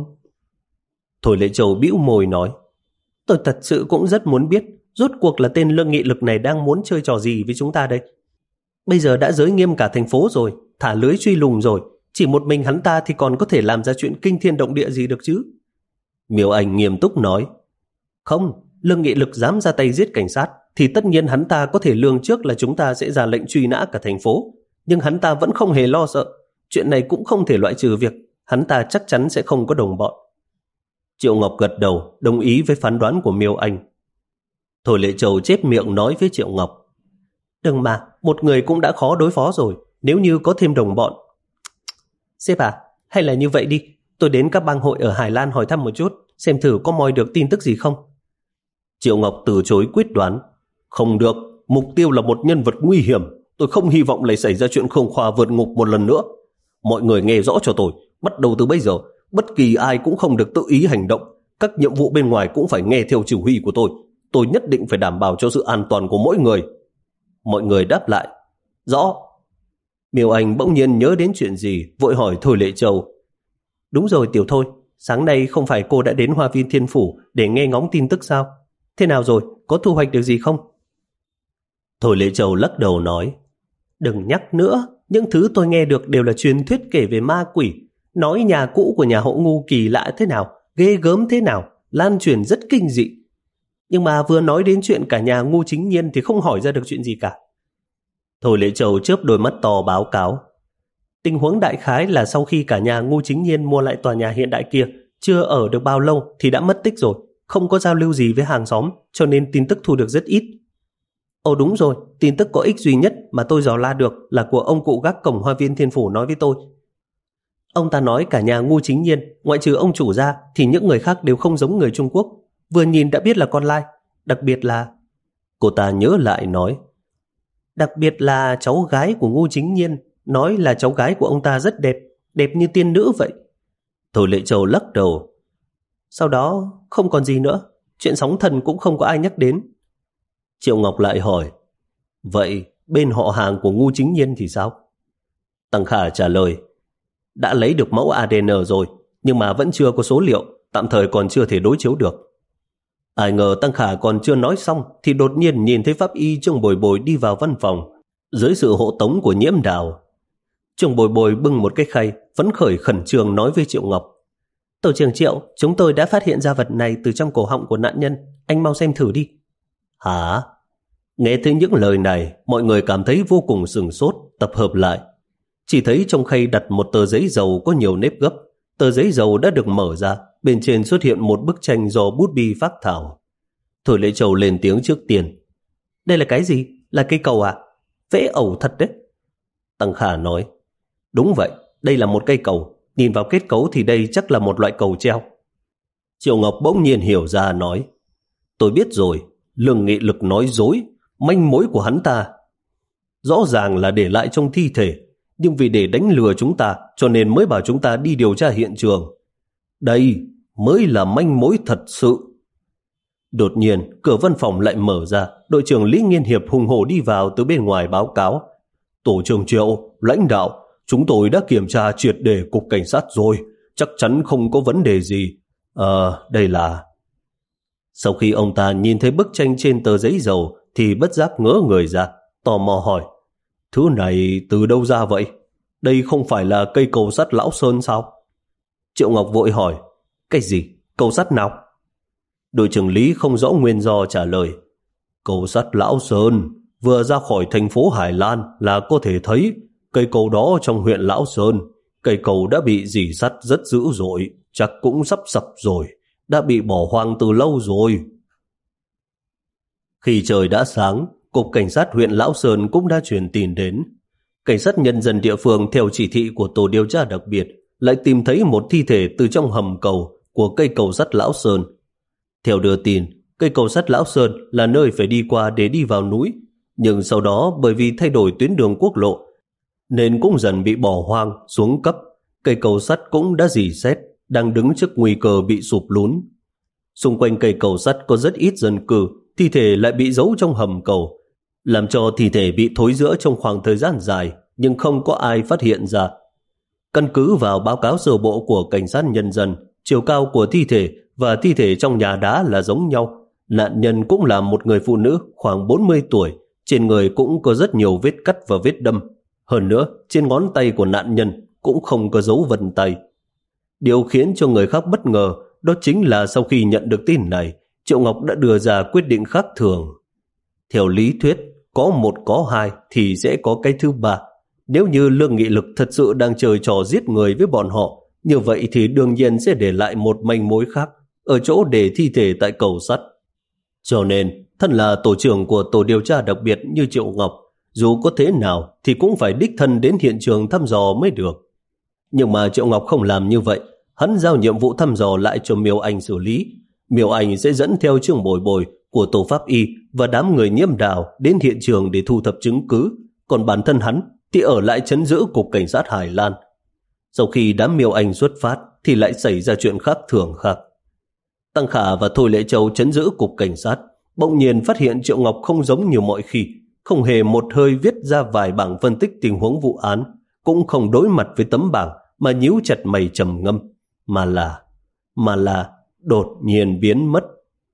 Thôi Lệ Châu bĩu môi nói: Tôi thật sự cũng rất muốn biết rốt cuộc là tên Lương Nghị Lực này đang muốn chơi trò gì với chúng ta đây. Bây giờ đã giới nghiêm cả thành phố rồi, thả lưới truy lùng rồi, chỉ một mình hắn ta thì còn có thể làm ra chuyện kinh thiên động địa gì được chứ? Miêu Anh nghiêm túc nói: Không, Lương Nghị Lực dám ra tay giết cảnh sát thì tất nhiên hắn ta có thể lường trước là chúng ta sẽ ra lệnh truy nã cả thành phố, nhưng hắn ta vẫn không hề lo sợ. Chuyện này cũng không thể loại trừ việc hắn ta chắc chắn sẽ không có đồng bọn. Triệu Ngọc gật đầu, đồng ý với phán đoán của Miêu Anh. Thôi Lệ Châu chép miệng nói với Triệu Ngọc: Đừng mà, một người cũng đã khó đối phó rồi, nếu như có thêm đồng bọn. Sếp à, hay là như vậy đi, tôi đến các bang hội ở Hải Lan hỏi thăm một chút, xem thử có moi được tin tức gì không. Triệu Ngọc từ chối quyết đoán: Không được, mục tiêu là một nhân vật nguy hiểm, tôi không hy vọng lại xảy ra chuyện khủng khoa vượt ngục một lần nữa. Mọi người nghe rõ cho tôi, bắt đầu từ bây giờ, bất kỳ ai cũng không được tự ý hành động, các nhiệm vụ bên ngoài cũng phải nghe theo chỉ huy của tôi. Tôi nhất định phải đảm bảo cho sự an toàn của mỗi người. Mọi người đáp lại, rõ. Miêu Anh bỗng nhiên nhớ đến chuyện gì, vội hỏi Thôi Lệ Châu. Đúng rồi Tiểu Thôi, sáng nay không phải cô đã đến Hoa Viên Thiên Phủ để nghe ngóng tin tức sao? Thế nào rồi, có thu hoạch được gì không? Thôi Lệ Châu lắc đầu nói, đừng nhắc nữa, những thứ tôi nghe được đều là truyền thuyết kể về ma quỷ, nói nhà cũ của nhà họ Ngu kỳ lạ thế nào, ghê gớm thế nào, lan truyền rất kinh dị. Nhưng mà vừa nói đến chuyện cả nhà Ngu Chính Nhiên thì không hỏi ra được chuyện gì cả. Thôi Lệ Châu chớp đôi mắt to báo cáo. Tình huống đại khái là sau khi cả nhà Ngu Chính Nhiên mua lại tòa nhà hiện đại kia, chưa ở được bao lâu thì đã mất tích rồi, không có giao lưu gì với hàng xóm, cho nên tin tức thu được rất ít. Ồ đúng rồi, tin tức có ích duy nhất mà tôi dò la được là của ông cụ gác cổng Hoa Viên Thiên Phủ nói với tôi. Ông ta nói cả nhà Ngu Chính Nhiên, ngoại trừ ông chủ ra thì những người khác đều không giống người Trung Quốc, vừa nhìn đã biết là con lai, đặc biệt là... Cô ta nhớ lại nói, đặc biệt là cháu gái của Ngu Chính Nhiên, nói là cháu gái của ông ta rất đẹp, đẹp như tiên nữ vậy. Thôi Lệ Châu lắc đầu. Sau đó không còn gì nữa, chuyện sóng thần cũng không có ai nhắc đến. Triệu Ngọc lại hỏi, vậy bên họ hàng của Ngu Chính Nhiên thì sao? Tăng Khả trả lời, đã lấy được mẫu a đê en rồi, nhưng mà vẫn chưa có số liệu, tạm thời còn chưa thể đối chiếu được. Ai ngờ Tăng Khả còn chưa nói xong thì đột nhiên nhìn thấy pháp y Trương Bồi Bồi đi vào văn phòng, dưới sự hộ tống của Nhiễm Đào. Trương Bồi Bồi bưng một cái khay, phấn khởi khẩn trương nói với Triệu Ngọc, tổ trưởng Triệu, chúng tôi đã phát hiện ra vật này từ trong cổ họng của nạn nhân, anh mau xem thử đi. Hả? Nghe thấy những lời này, mọi người cảm thấy vô cùng sửng sốt, tập hợp lại. Chỉ thấy trong khay đặt một tờ giấy dầu có nhiều nếp gấp. Tờ giấy dầu đã được mở ra, bên trên xuất hiện một bức tranh do bút bi phác thảo. Thôi Lệ Châu lên tiếng trước tiên. Đây là cái gì? Là cây cầu à? Vẽ ẩu thật đấy. Tăng Khả nói, đúng vậy, đây là một cây cầu. Nhìn vào kết cấu thì đây chắc là một loại cầu treo. Triệu Ngọc bỗng nhiên hiểu ra nói, tôi biết rồi, Lương Nghị Lực nói dối, manh mối của hắn ta rõ ràng là để lại trong thi thể, nhưng vì để đánh lừa chúng ta cho nên mới bảo chúng ta đi điều tra hiện trường. Đây mới là manh mối thật sự. Đột nhiên cửa văn phòng lại mở ra, đội trưởng Lý Nghiên Hiệp hùng hổ đi vào từ bên ngoài báo cáo, tổ trưởng Triệu, lãnh đạo, chúng tôi đã kiểm tra triệt để cục cảnh sát rồi, chắc chắn không có vấn đề gì. Ờ, đây là... Sau khi ông ta nhìn thấy bức tranh trên tờ giấy dầu thì bất giác ngỡ người ra, tò mò hỏi, thứ này từ đâu ra vậy? Đây không phải là cây cầu sắt Lão Sơn sao? Triệu Ngọc vội hỏi, cái gì? Cầu sắt nào? Đội trưởng Lý không rõ nguyên do trả lời, cầu sắt Lão Sơn, vừa ra khỏi thành phố Hải Lan là có thể thấy cây cầu đó trong huyện Lão Sơn. Cây cầu đã bị rỉ sắt rất dữ dội, chắc cũng sắp sập rồi, đã bị bỏ hoang từ lâu rồi. Khi trời đã sáng, Cục Cảnh sát huyện Lão Sơn cũng đã truyền tin đến. Cảnh sát nhân dân địa phương theo chỉ thị của tổ điều tra đặc biệt lại tìm thấy một thi thể từ trong hầm cầu của cây cầu sắt Lão Sơn. Theo đưa tin, cây cầu sắt Lão Sơn là nơi phải đi qua để đi vào núi, nhưng sau đó bởi vì thay đổi tuyến đường quốc lộ nên cũng dần bị bỏ hoang, xuống cấp. Cây cầu sắt cũng đã rỉ sét, đang đứng trước nguy cơ bị sụp lún. Xung quanh cây cầu sắt có rất ít dân cư, thi thể lại bị giấu trong hầm cầu, làm cho thi thể bị thối rữa trong khoảng thời gian dài, nhưng không có ai phát hiện ra. Căn cứ vào báo cáo sơ bộ của cảnh sát nhân dân, chiều cao của thi thể và thi thể trong nhà đá là giống nhau. Nạn nhân cũng là một người phụ nữ khoảng bốn mươi tuổi, trên người cũng có rất nhiều vết cắt và vết đâm. Hơn nữa, trên ngón tay của nạn nhân cũng không có dấu vân tay. Điều khiến cho người khác bất ngờ đó chính là sau khi nhận được tin này, Triệu Ngọc đã đưa ra quyết định khác thường. Theo lý thuyết, có một có hai thì sẽ có cái thứ ba. Nếu như Lương Nghị Lực thật sự đang chơi trò giết người với bọn họ, như vậy thì đương nhiên sẽ để lại một manh mối khác ở chỗ để thi thể tại cầu sắt. Cho nên, thân là tổ trưởng của tổ điều tra đặc biệt như Triệu Ngọc, dù có thế nào thì cũng phải đích thân đến hiện trường thăm dò mới được. Nhưng mà Triệu Ngọc không làm như vậy, hắn giao nhiệm vụ thăm dò lại cho Miêu Anh xử lý. Miêu Anh sẽ dẫn theo Trương Bồi Bồi của tổ pháp y và đám người Nhiễm Đào đến hiện trường để thu thập chứng cứ, còn bản thân hắn thì ở lại trấn giữ cục cảnh sát Hải Lan. Sau khi đám Miêu Anh xuất phát thì lại xảy ra chuyện khác thường khác. Tăng Khả và Thôi Lệ Châu trấn giữ cục cảnh sát, bỗng nhiên phát hiện Triệu Ngọc không giống như mọi khi, không hề một hơi viết ra vài bảng phân tích tình huống vụ án, cũng không đối mặt với tấm bảng mà nhíu chặt mày trầm ngâm, mà là, mà là đột nhiên biến mất.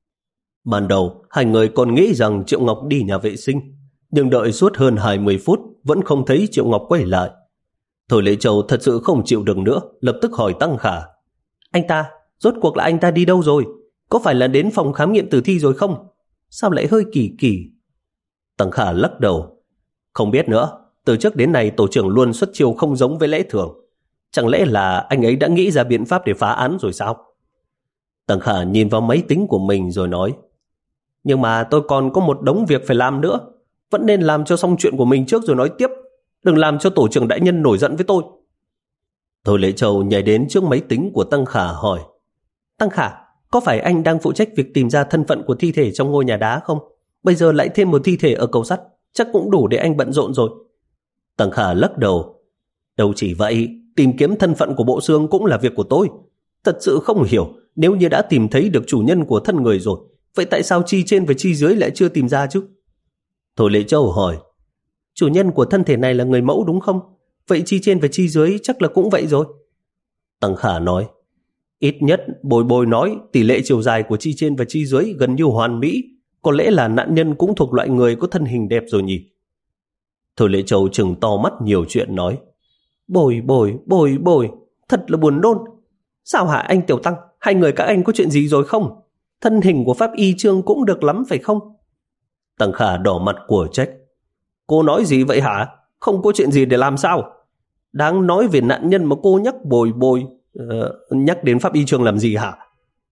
Ban đầu, hai người còn nghĩ rằng Triệu Ngọc đi nhà vệ sinh, nhưng đợi suốt hơn hai mươi phút vẫn không thấy Triệu Ngọc quay lại. Thôi Lệ Châu thật sự không chịu được nữa, lập tức hỏi Tăng Khả. Anh ta, rốt cuộc là anh ta đi đâu rồi? Có phải là đến phòng khám nghiệm tử thi rồi không? Sao lại hơi kỳ kỳ? Tăng Khả lắc đầu. Không biết nữa, từ trước đến nay tổ trưởng luôn xuất chiêu không giống với lẽ thường. Chẳng lẽ là anh ấy đã nghĩ ra biện pháp để phá án rồi sao? Tăng Khả nhìn vào máy tính của mình rồi nói. Nhưng mà tôi còn có một đống việc phải làm nữa. Vẫn nên làm cho xong chuyện của mình trước rồi nói tiếp. Đừng làm cho tổ trưởng đại nhân nổi giận với tôi. Thôi Lệ Châu nhảy đến trước máy tính của Tăng Khả hỏi. Tăng Khả, có phải anh đang phụ trách việc tìm ra thân phận của thi thể trong ngôi nhà đá không? Bây giờ lại thêm một thi thể ở cầu sắt, chắc cũng đủ để anh bận rộn rồi. Tăng Khả lắc đầu. Đâu chỉ vậy, tìm kiếm thân phận của bộ xương cũng là việc của tôi. Thật sự không hiểu, nếu như đã tìm thấy được chủ nhân của thân người rồi, vậy tại sao chi trên và chi dưới lại chưa tìm ra chứ? Thôi Lệ Châu hỏi. Chủ nhân của thân thể này là người mẫu đúng không? Vậy chi trên và chi dưới chắc là cũng vậy rồi. Tăng Khả nói. Ít nhất Bồi Bồi nói tỷ lệ chiều dài của chi trên và chi dưới gần như hoàn mỹ. Có lẽ là nạn nhân cũng thuộc loại người có thân hình đẹp rồi nhỉ? Thôi Lệ Châu trừng to mắt nhiều chuyện nói. Bồi Bồi, Bồi Bồi, thật là buồn nôn. Sao hả anh Tiểu Tăng? Hai người các anh có chuyện gì rồi không? Thân hình của Pháp Y Trương cũng được lắm phải không? Tăng Khả đỏ mặt của trách. Cô nói gì vậy hả? Không có chuyện gì để làm sao? Đáng nói về nạn nhân mà cô nhắc Bồi Bồi, uh, nhắc đến Pháp Y Trương làm gì hả?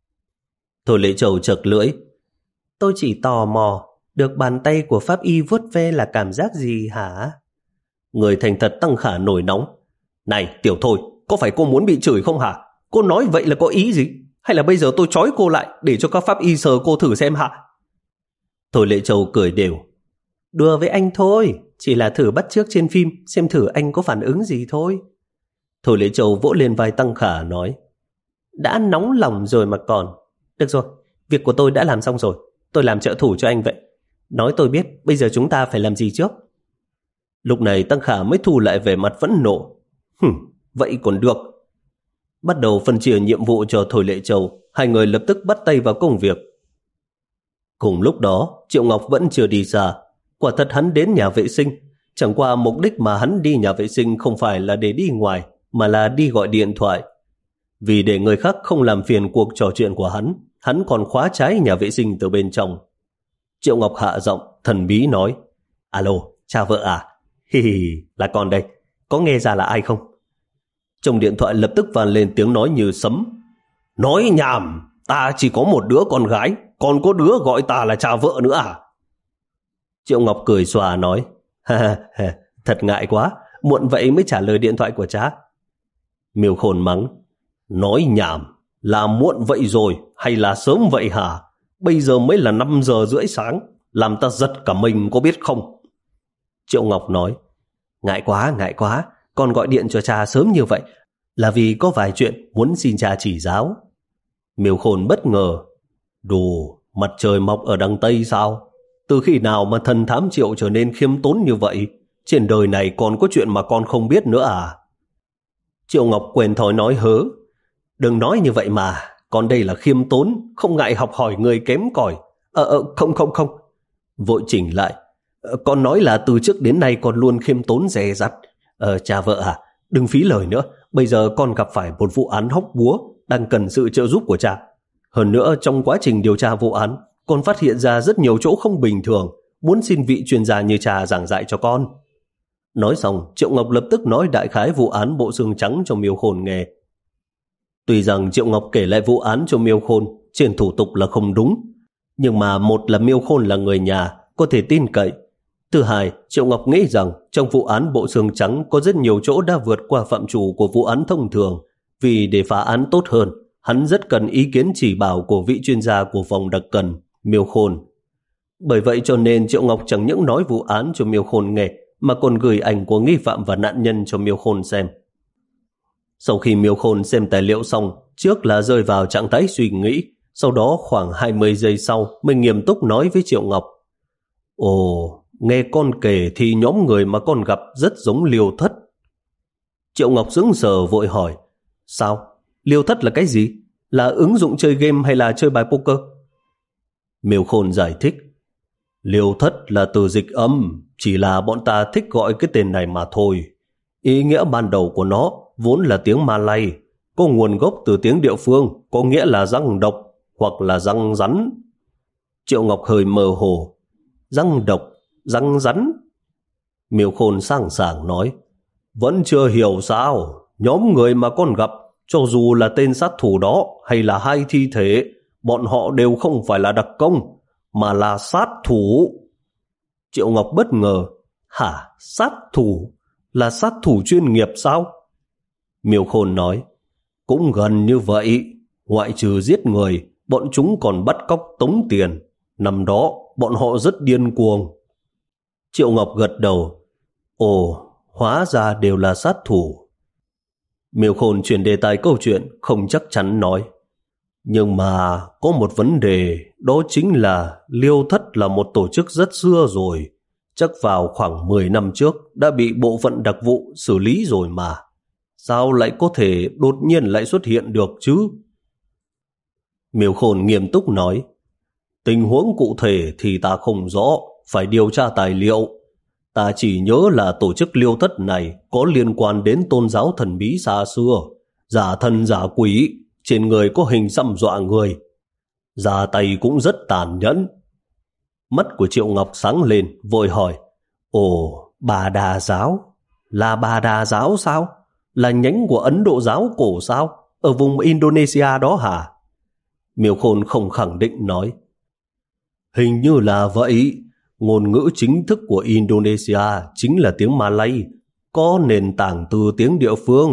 Thôi Lệ Châu chật lưỡi. Tôi chỉ tò mò, được bàn tay của Pháp Y vuốt ve là cảm giác gì hả? Người thành thật Tăng Khả nổi nóng. Này Tiểu Thôi, có phải cô muốn bị chửi không hả? Cô nói vậy là có ý gì? Hay là bây giờ tôi trói cô lại để cho các Pháp Y sờ cô thử xem hả? Thôi Lệ Châu cười đều. Đùa với anh thôi, chỉ là thử bắt chước trên phim, xem thử anh có phản ứng gì thôi. Thôi Lệ Châu vỗ lên vai Tăng Khả nói. Đã nóng lòng rồi mà còn. Được rồi, việc của tôi đã làm xong rồi. Tôi làm trợ thủ cho anh vậy. Nói tôi biết bây giờ chúng ta phải làm gì trước. Lúc này Tăng Khả mới thu lại vẻ mặt phẫn nộ. Hừm, vậy còn được. Bắt đầu phân chia nhiệm vụ cho Thôi Lệ Châu. Hai người lập tức bắt tay vào công việc. Cùng lúc đó, Triệu Ngọc vẫn chưa đi xa. Quả thật hắn đến nhà vệ sinh. Chẳng qua mục đích mà hắn đi nhà vệ sinh không phải là để đi ngoài, mà là đi gọi điện thoại. Vì để người khác không làm phiền cuộc trò chuyện của hắn, hắn còn khóa trái nhà vệ sinh từ bên trong. Triệu Ngọc hạ giọng, thần bí nói. Alo, cha vợ à? Hi hi, là con đây. Có nghe ra là ai không? Trong điện thoại lập tức vang lên tiếng nói như sấm. Nói nhảm, ta chỉ có một đứa con gái, còn có đứa gọi ta là cha vợ nữa à? Triệu Ngọc cười xòa nói. Ha ha, thật ngại quá, muộn vậy mới trả lời điện thoại của cha. Miêu Khôn mắng. Nói nhảm, là muộn vậy rồi hay là sớm vậy hả? Bây giờ mới là năm giờ rưỡi sáng, làm ta giật cả mình có biết không? Triệu Ngọc nói. Ngại quá, ngại quá, con gọi điện cho cha sớm như vậy là vì có vài chuyện muốn xin cha chỉ giáo. Miêu Khôn bất ngờ. Đù, mặt trời mọc ở đằng Tây sao? Từ khi nào mà thần thám Triệu trở nên khiêm tốn như vậy? Trên đời này còn có chuyện mà con không biết nữa à? Triệu Ngọc quên thói nói hớ. Đừng nói như vậy mà, con đây là khiêm tốn, không ngại học hỏi người kém cỏi. Ờ, ờ, không không không. Vội chỉnh lại. Ờ, con nói là từ trước đến nay con luôn khiêm tốn dè dặt. Ờ, cha vợ à, đừng phí lời nữa. Bây giờ con gặp phải một vụ án hóc búa, đang cần sự trợ giúp của cha. Hơn nữa, trong quá trình điều tra vụ án, con phát hiện ra rất nhiều chỗ không bình thường, muốn xin vị chuyên gia như cha giảng dạy cho con. Nói xong, Triệu Ngọc lập tức nói đại khái vụ án bộ xương trắng cho Miêu Khôn nghe. Tuy rằng Triệu Ngọc kể lại vụ án cho Miêu Khôn trên thủ tục là không đúng, nhưng mà một là Miêu Khôn là người nhà, có thể tin cậy. Thứ hai, Triệu Ngọc nghĩ rằng trong vụ án bộ xương trắng có rất nhiều chỗ đã vượt qua phạm trù của vụ án thông thường. Vì để phá án tốt hơn, hắn rất cần ý kiến chỉ bảo của vị chuyên gia của phòng đặc cần, Miêu Khôn. Bởi vậy cho nên Triệu Ngọc chẳng những nói vụ án cho Miêu Khôn nghe, mà còn gửi ảnh của nghi phạm và nạn nhân cho Miêu Khôn xem. Sau khi Miêu Khôn xem tài liệu xong, trước là rơi vào trạng thái suy nghĩ, sau đó khoảng hai mươi giây sau mới nghiêm túc nói với Triệu Ngọc. Ồ, Nghe con kể thì nhóm người mà con gặp rất giống Liêu Thất. Triệu Ngọc sững sờ vội hỏi, sao? Liêu Thất là cái gì? Là ứng dụng chơi game hay là chơi bài poker? Miêu Khôn giải thích, Liêu Thất là từ dịch âm, chỉ là bọn ta thích gọi cái tên này mà thôi. Ý nghĩa ban đầu của nó vốn là tiếng Malay, có nguồn gốc từ tiếng địa phương, có nghĩa là răng độc hoặc là răng rắn. Triệu Ngọc hơi mơ hồ, răng độc, răng rắn. Miêu Khôn sảng sảng nói, vẫn chưa hiểu sao? Nhóm người mà con gặp, cho dù là tên sát thủ đó hay là hai thi thể, bọn họ đều không phải là đặc công, mà là sát thủ. Triệu Ngọc bất ngờ, hả, sát thủ? Là sát thủ chuyên nghiệp sao? Miêu Khôn nói, cũng gần như vậy. Ngoại trừ giết người, bọn chúng còn bắt cóc tống tiền. Năm đó, bọn họ rất điên cuồng. Triệu Ngọc gật đầu, ồ, hóa ra đều là sát thủ. Miêu Khôn chuyển đề tài câu chuyện, không chắc chắn nói, nhưng mà có một vấn đề, đó chính là Liêu Thất là một tổ chức rất xưa rồi, chắc vào khoảng mười năm trước đã bị bộ phận đặc vụ xử lý rồi mà. Sao lại có thể đột nhiên lại xuất hiện được chứ? Miêu Khôn nghiêm túc nói, tình huống cụ thể thì ta không rõ, phải điều tra tài liệu. Ta chỉ nhớ là tổ chức Liêu Thất này có liên quan đến tôn giáo thần bí xa xưa, giả thần giả quỷ, trên người có hình xăm dọa người, ra tay cũng rất tàn nhẫn. Mắt của Triệu Ngọc sáng lên, vội hỏi, ồ, Bà Đà giáo? Là Bà Đà giáo sao? Là nhánh của Ấn Độ giáo cổ sao? Ở vùng Indonesia đó hả? Miêu Khôn không khẳng định nói, hình như là vậy. Ngôn ngữ chính thức của Indonesia chính là tiếng Malay, có nền tảng từ tiếng địa phương.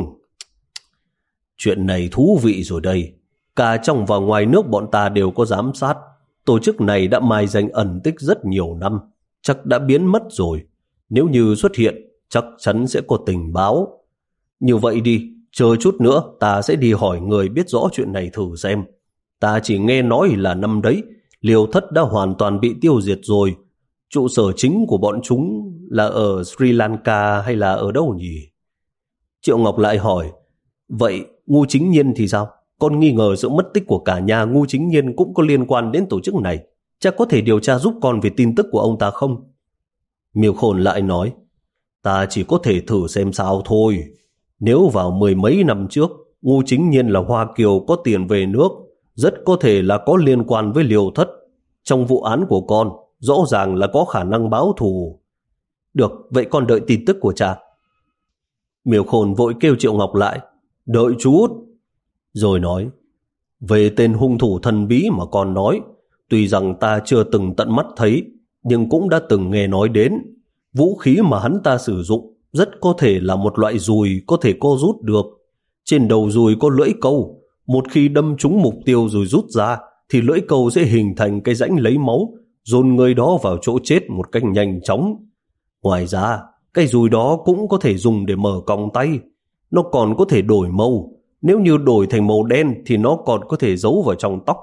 Chuyện này thú vị rồi đây. Cả trong và ngoài nước bọn ta đều có giám sát. Tổ chức này đã mai danh ẩn tích rất nhiều năm, chắc đã biến mất rồi. Nếu như xuất hiện, chắc chắn sẽ có tình báo. Như vậy đi, chờ chút nữa ta sẽ đi hỏi người biết rõ chuyện này thử xem. Ta chỉ nghe nói là năm đấy, Liêu Thất đã hoàn toàn bị tiêu diệt rồi. Trụ sở chính của bọn chúng là ở Sri Lanka hay là ở đâu nhỉ? Triệu Ngọc lại hỏi, vậy Ngu Chính Nhiên thì sao? Con nghi ngờ sự mất tích của cả nhà Ngu Chính Nhiên cũng có liên quan đến tổ chức này. Cha có thể điều tra giúp con về tin tức của ông ta không? Miêu Khôn lại nói, ta chỉ có thể thử xem sao thôi. Nếu vào mười mấy năm trước, Ngu Chính Nhiên là Hoa Kiều có tiền về nước, rất có thể là có liên quan với Liêu Thất. Trong vụ án của con, rõ ràng là có khả năng báo thù. Được, vậy con đợi tin tức của cha. Miêu Khôn vội kêu Triệu Ngọc lại, đợi chút. Rồi nói, về tên hung thủ thần bí mà con nói, tuy rằng ta chưa từng tận mắt thấy, nhưng cũng đã từng nghe nói đến. Vũ khí mà hắn ta sử dụng rất có thể là một loại dùi có thể co rút được. Trên đầu dùi có lưỡi câu, một khi đâm trúng mục tiêu rồi rút ra, thì lưỡi câu sẽ hình thành cái rãnh lấy máu, dồn người đó vào chỗ chết một cách nhanh chóng. Ngoài ra, cái dùi đó cũng có thể dùng để mở còng tay. Nó còn có thể đổi màu. Nếu như đổi thành màu đen thì nó còn có thể giấu vào trong tóc.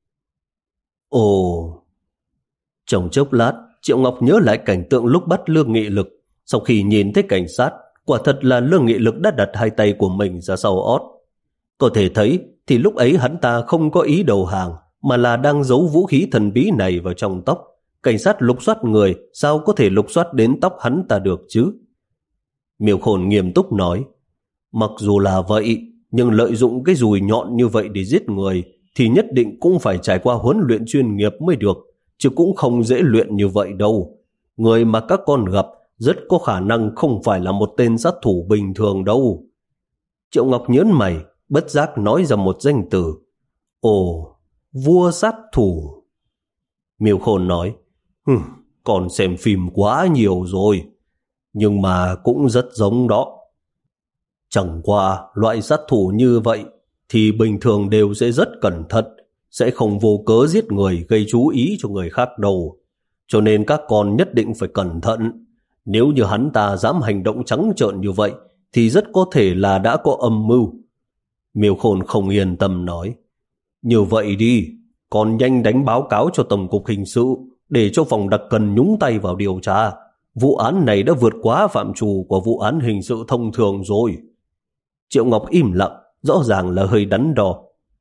Ồ! Trong chốc lát, Triệu Ngọc nhớ lại cảnh tượng lúc bắt Lương Nghị Lực. Sau khi nhìn thấy cảnh sát, quả thật là Lương Nghị Lực đã đặt hai tay của mình ra sau ót. Có thể thấy thì lúc ấy hắn ta không có ý đầu hàng, mà là đang giấu vũ khí thần bí này vào trong tóc. Cảnh sát lục soát người, sao có thể lục soát đến tóc hắn ta được chứ? Miêu Khôn nghiêm túc nói, mặc dù là vậy, nhưng lợi dụng cái dùi nhọn như vậy để giết người thì nhất định cũng phải trải qua huấn luyện chuyên nghiệp mới được, chứ cũng không dễ luyện như vậy đâu. Người mà các con gặp rất có khả năng không phải là một tên sát thủ bình thường đâu. Triệu Ngọc nhớn mày, bất giác nói ra một danh từ. Ồ, vua sát thủ. Miêu Khôn nói, Hừm, con xem phim quá nhiều rồi, nhưng mà cũng rất giống đó. Chẳng qua loại sát thủ như vậy thì bình thường đều sẽ rất cẩn thận, sẽ không vô cớ giết người gây chú ý cho người khác đâu. Cho nên các con nhất định phải cẩn thận. Nếu như hắn ta dám hành động trắng trợn như vậy thì rất có thể là đã có âm mưu. Miêu Khôn không yên tâm nói, như vậy đi, con nhanh đánh báo cáo cho Tổng cục Hình sự, để cho phòng đặc cần nhúng tay vào điều tra. Vụ án này đã vượt quá phạm trù của vụ án hình sự thông thường rồi. Triệu Ngọc im lặng, rõ ràng là hơi đắn đo.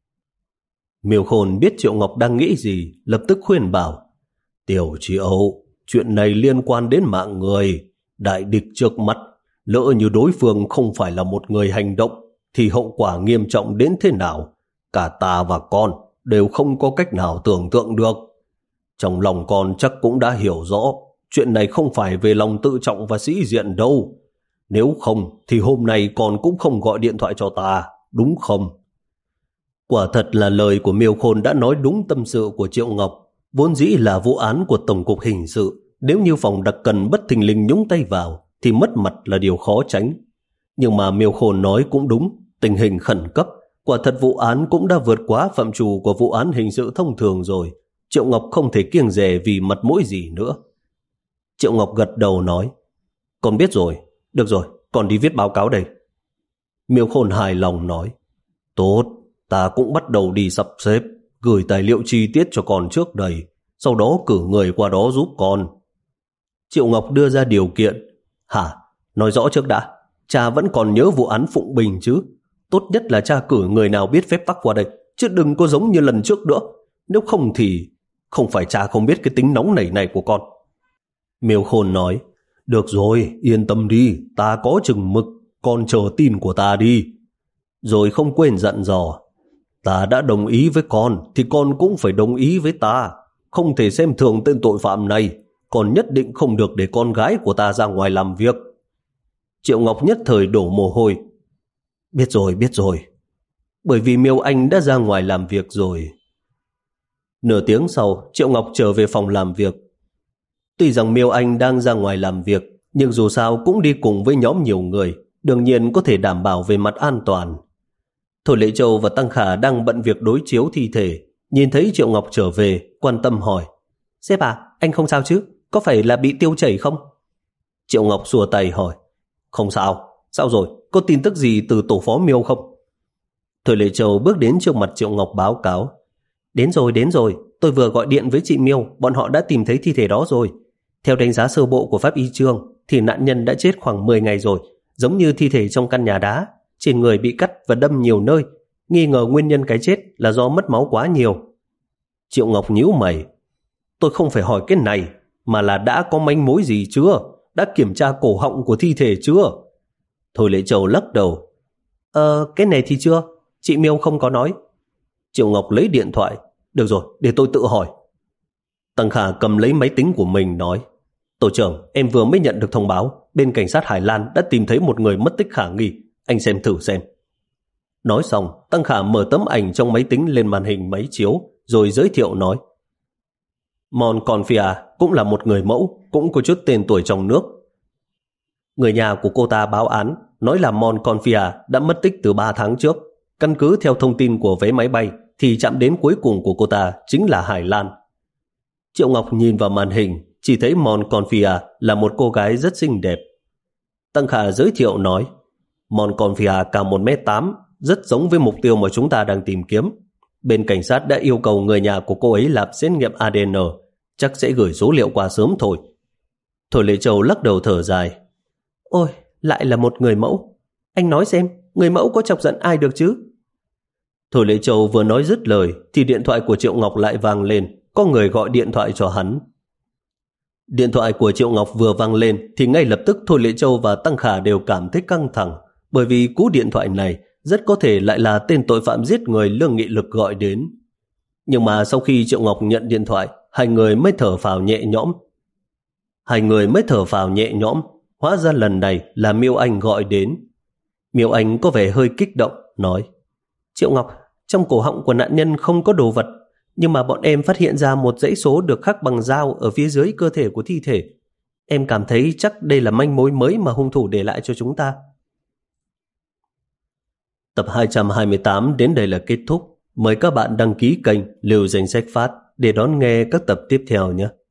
Miêu Khôn biết Triệu Ngọc đang nghĩ gì, lập tức khuyên bảo. Tiểu Triệu, chuyện này liên quan đến mạng người, đại địch trước mắt. Lỡ như đối phương không phải là một người hành động, thì hậu quả nghiêm trọng đến thế nào? Cả ta và con đều không có cách nào tưởng tượng được. Trong lòng con chắc cũng đã hiểu rõ, chuyện này không phải về lòng tự trọng và sĩ diện đâu. Nếu không thì hôm nay con cũng không gọi điện thoại cho ta, đúng không? Quả thật là lời của Miêu Khôn đã nói đúng tâm sự của Triệu Ngọc. Vốn dĩ là vụ án của Tổng cục Hình sự, nếu như phòng đặc cần bất thình lình nhúng tay vào thì mất mặt là điều khó tránh. Nhưng mà Miêu Khôn nói cũng đúng, tình hình khẩn cấp, quả thật vụ án cũng đã vượt quá phạm trù của vụ án hình sự thông thường rồi. Triệu Ngọc không thể kiêng dè vì mặt mũi gì nữa. Triệu Ngọc gật đầu nói, con biết rồi, được rồi, con đi viết báo cáo đây. Miêu Khôn hài lòng nói, tốt, ta cũng bắt đầu đi sắp xếp, gửi tài liệu chi tiết cho con trước đây, sau đó cử người qua đó giúp con. Triệu Ngọc đưa ra điều kiện. Hả? Nói rõ trước đã, cha vẫn còn nhớ vụ án Phụng Bình chứ? Tốt nhất là cha cử người nào biết phép tắc qua đây, chứ đừng có giống như lần trước nữa. Nếu không thì không phải cha không biết cái tính nóng nảy này của con. Miêu Khôn nói, được rồi, yên tâm đi, ta có chừng mực, con chờ tin của ta đi. Rồi không quên dặn dò, ta đã đồng ý với con thì con cũng phải đồng ý với ta, không thể xem thường tên tội phạm này, còn nhất định không được để con gái của ta ra ngoài làm việc. Triệu Ngọc nhất thời đổ mồ hôi. Biết rồi, biết rồi. Bởi vì Miêu Anh đã ra ngoài làm việc rồi. Nửa tiếng sau, Triệu Ngọc trở về phòng làm việc. Tuy rằng Miêu Anh đang ra ngoài làm việc, nhưng dù sao cũng đi cùng với nhóm nhiều người, đương nhiên có thể đảm bảo về mặt an toàn. Thôi Lệ Châu và Tăng Khả đang bận việc đối chiếu thi thể, nhìn thấy Triệu Ngọc trở về, quan tâm hỏi, sếp à, anh không sao chứ? Có phải là bị tiêu chảy không? Triệu Ngọc xua tay hỏi, không sao. Sao rồi, có tin tức gì từ tổ phó Miêu không? Thôi Lệ Châu bước đến trước mặt Triệu Ngọc báo cáo, đến rồi, đến rồi, tôi vừa gọi điện với chị Miêu, bọn họ đã tìm thấy thi thể đó rồi. Theo đánh giá sơ bộ của pháp y chương thì nạn nhân đã chết khoảng mười ngày rồi, giống như thi thể trong căn nhà đá, trên người bị cắt và đâm nhiều nơi, nghi ngờ nguyên nhân cái chết là do mất máu quá nhiều. Triệu Ngọc nhíu mày, tôi không phải hỏi cái này, mà là đã có manh mối gì chưa? Đã kiểm tra cổ họng của thi thể chưa? Thôi Lệ Châu lắc đầu, Ờ, cái này thì chưa, chị Miêu không có nói. Triệu Ngọc lấy điện thoại, được rồi, để tôi tự hỏi. Tăng Khả cầm lấy máy tính của mình nói, tổ trưởng, em vừa mới nhận được thông báo, bên cảnh sát Hải Lan đã tìm thấy một người mất tích khả nghi, anh xem thử xem. Nói xong, Tăng Khả mở tấm ảnh trong máy tính lên màn hình máy chiếu, rồi giới thiệu nói, Mon Confia cũng là một người mẫu, cũng có chút tên tuổi trong nước. Người nhà của cô ta báo án, nói là Mon Confia đã mất tích từ ba tháng trước. Căn cứ theo thông tin của vé máy bay, thì chạm đến cuối cùng của cô ta chính là Hải Lan. Triệu Ngọc nhìn vào màn hình, chỉ thấy Mon Confia là một cô gái rất xinh đẹp. Tăng Khả giới thiệu nói, Mon Confia cao một mét tám, rất giống với mục tiêu mà chúng ta đang tìm kiếm. Bên cảnh sát đã yêu cầu người nhà của cô ấy làm xét nghiệm a đê en, chắc sẽ gửi số liệu qua sớm thôi. Thôi Lệ Châu lắc đầu thở dài, ôi, lại là một người mẫu. Anh nói xem, người mẫu có chọc giận ai được chứ? Thôi Lệ Châu vừa nói dứt lời thì điện thoại của Triệu Ngọc lại vang lên, có người gọi điện thoại cho hắn. Điện thoại của Triệu Ngọc vừa vang lên thì ngay lập tức Thôi Lệ Châu và Tăng Khả đều cảm thấy căng thẳng, bởi vì cú điện thoại này rất có thể lại là tên tội phạm giết người Lương Nghị Lực gọi đến. Nhưng mà sau khi Triệu Ngọc nhận điện thoại, hai người mới thở phào nhẹ nhõm. Hai người mới thở phào nhẹ nhõm, hóa ra lần này là Miêu Anh gọi đến. Miêu Anh có vẻ hơi kích động, nói, Triệu Ngọc, trong cổ họng của nạn nhân không có đồ vật, nhưng mà bọn em phát hiện ra một dãy số được khắc bằng dao ở phía dưới cơ thể của thi thể. Em cảm thấy chắc đây là manh mối mới mà hung thủ để lại cho chúng ta. Tập hai trăm hai mươi tám đến đây là kết thúc. Mời các bạn đăng ký kênh Lưu Danh Sách Phát để đón nghe các tập tiếp theo nhé.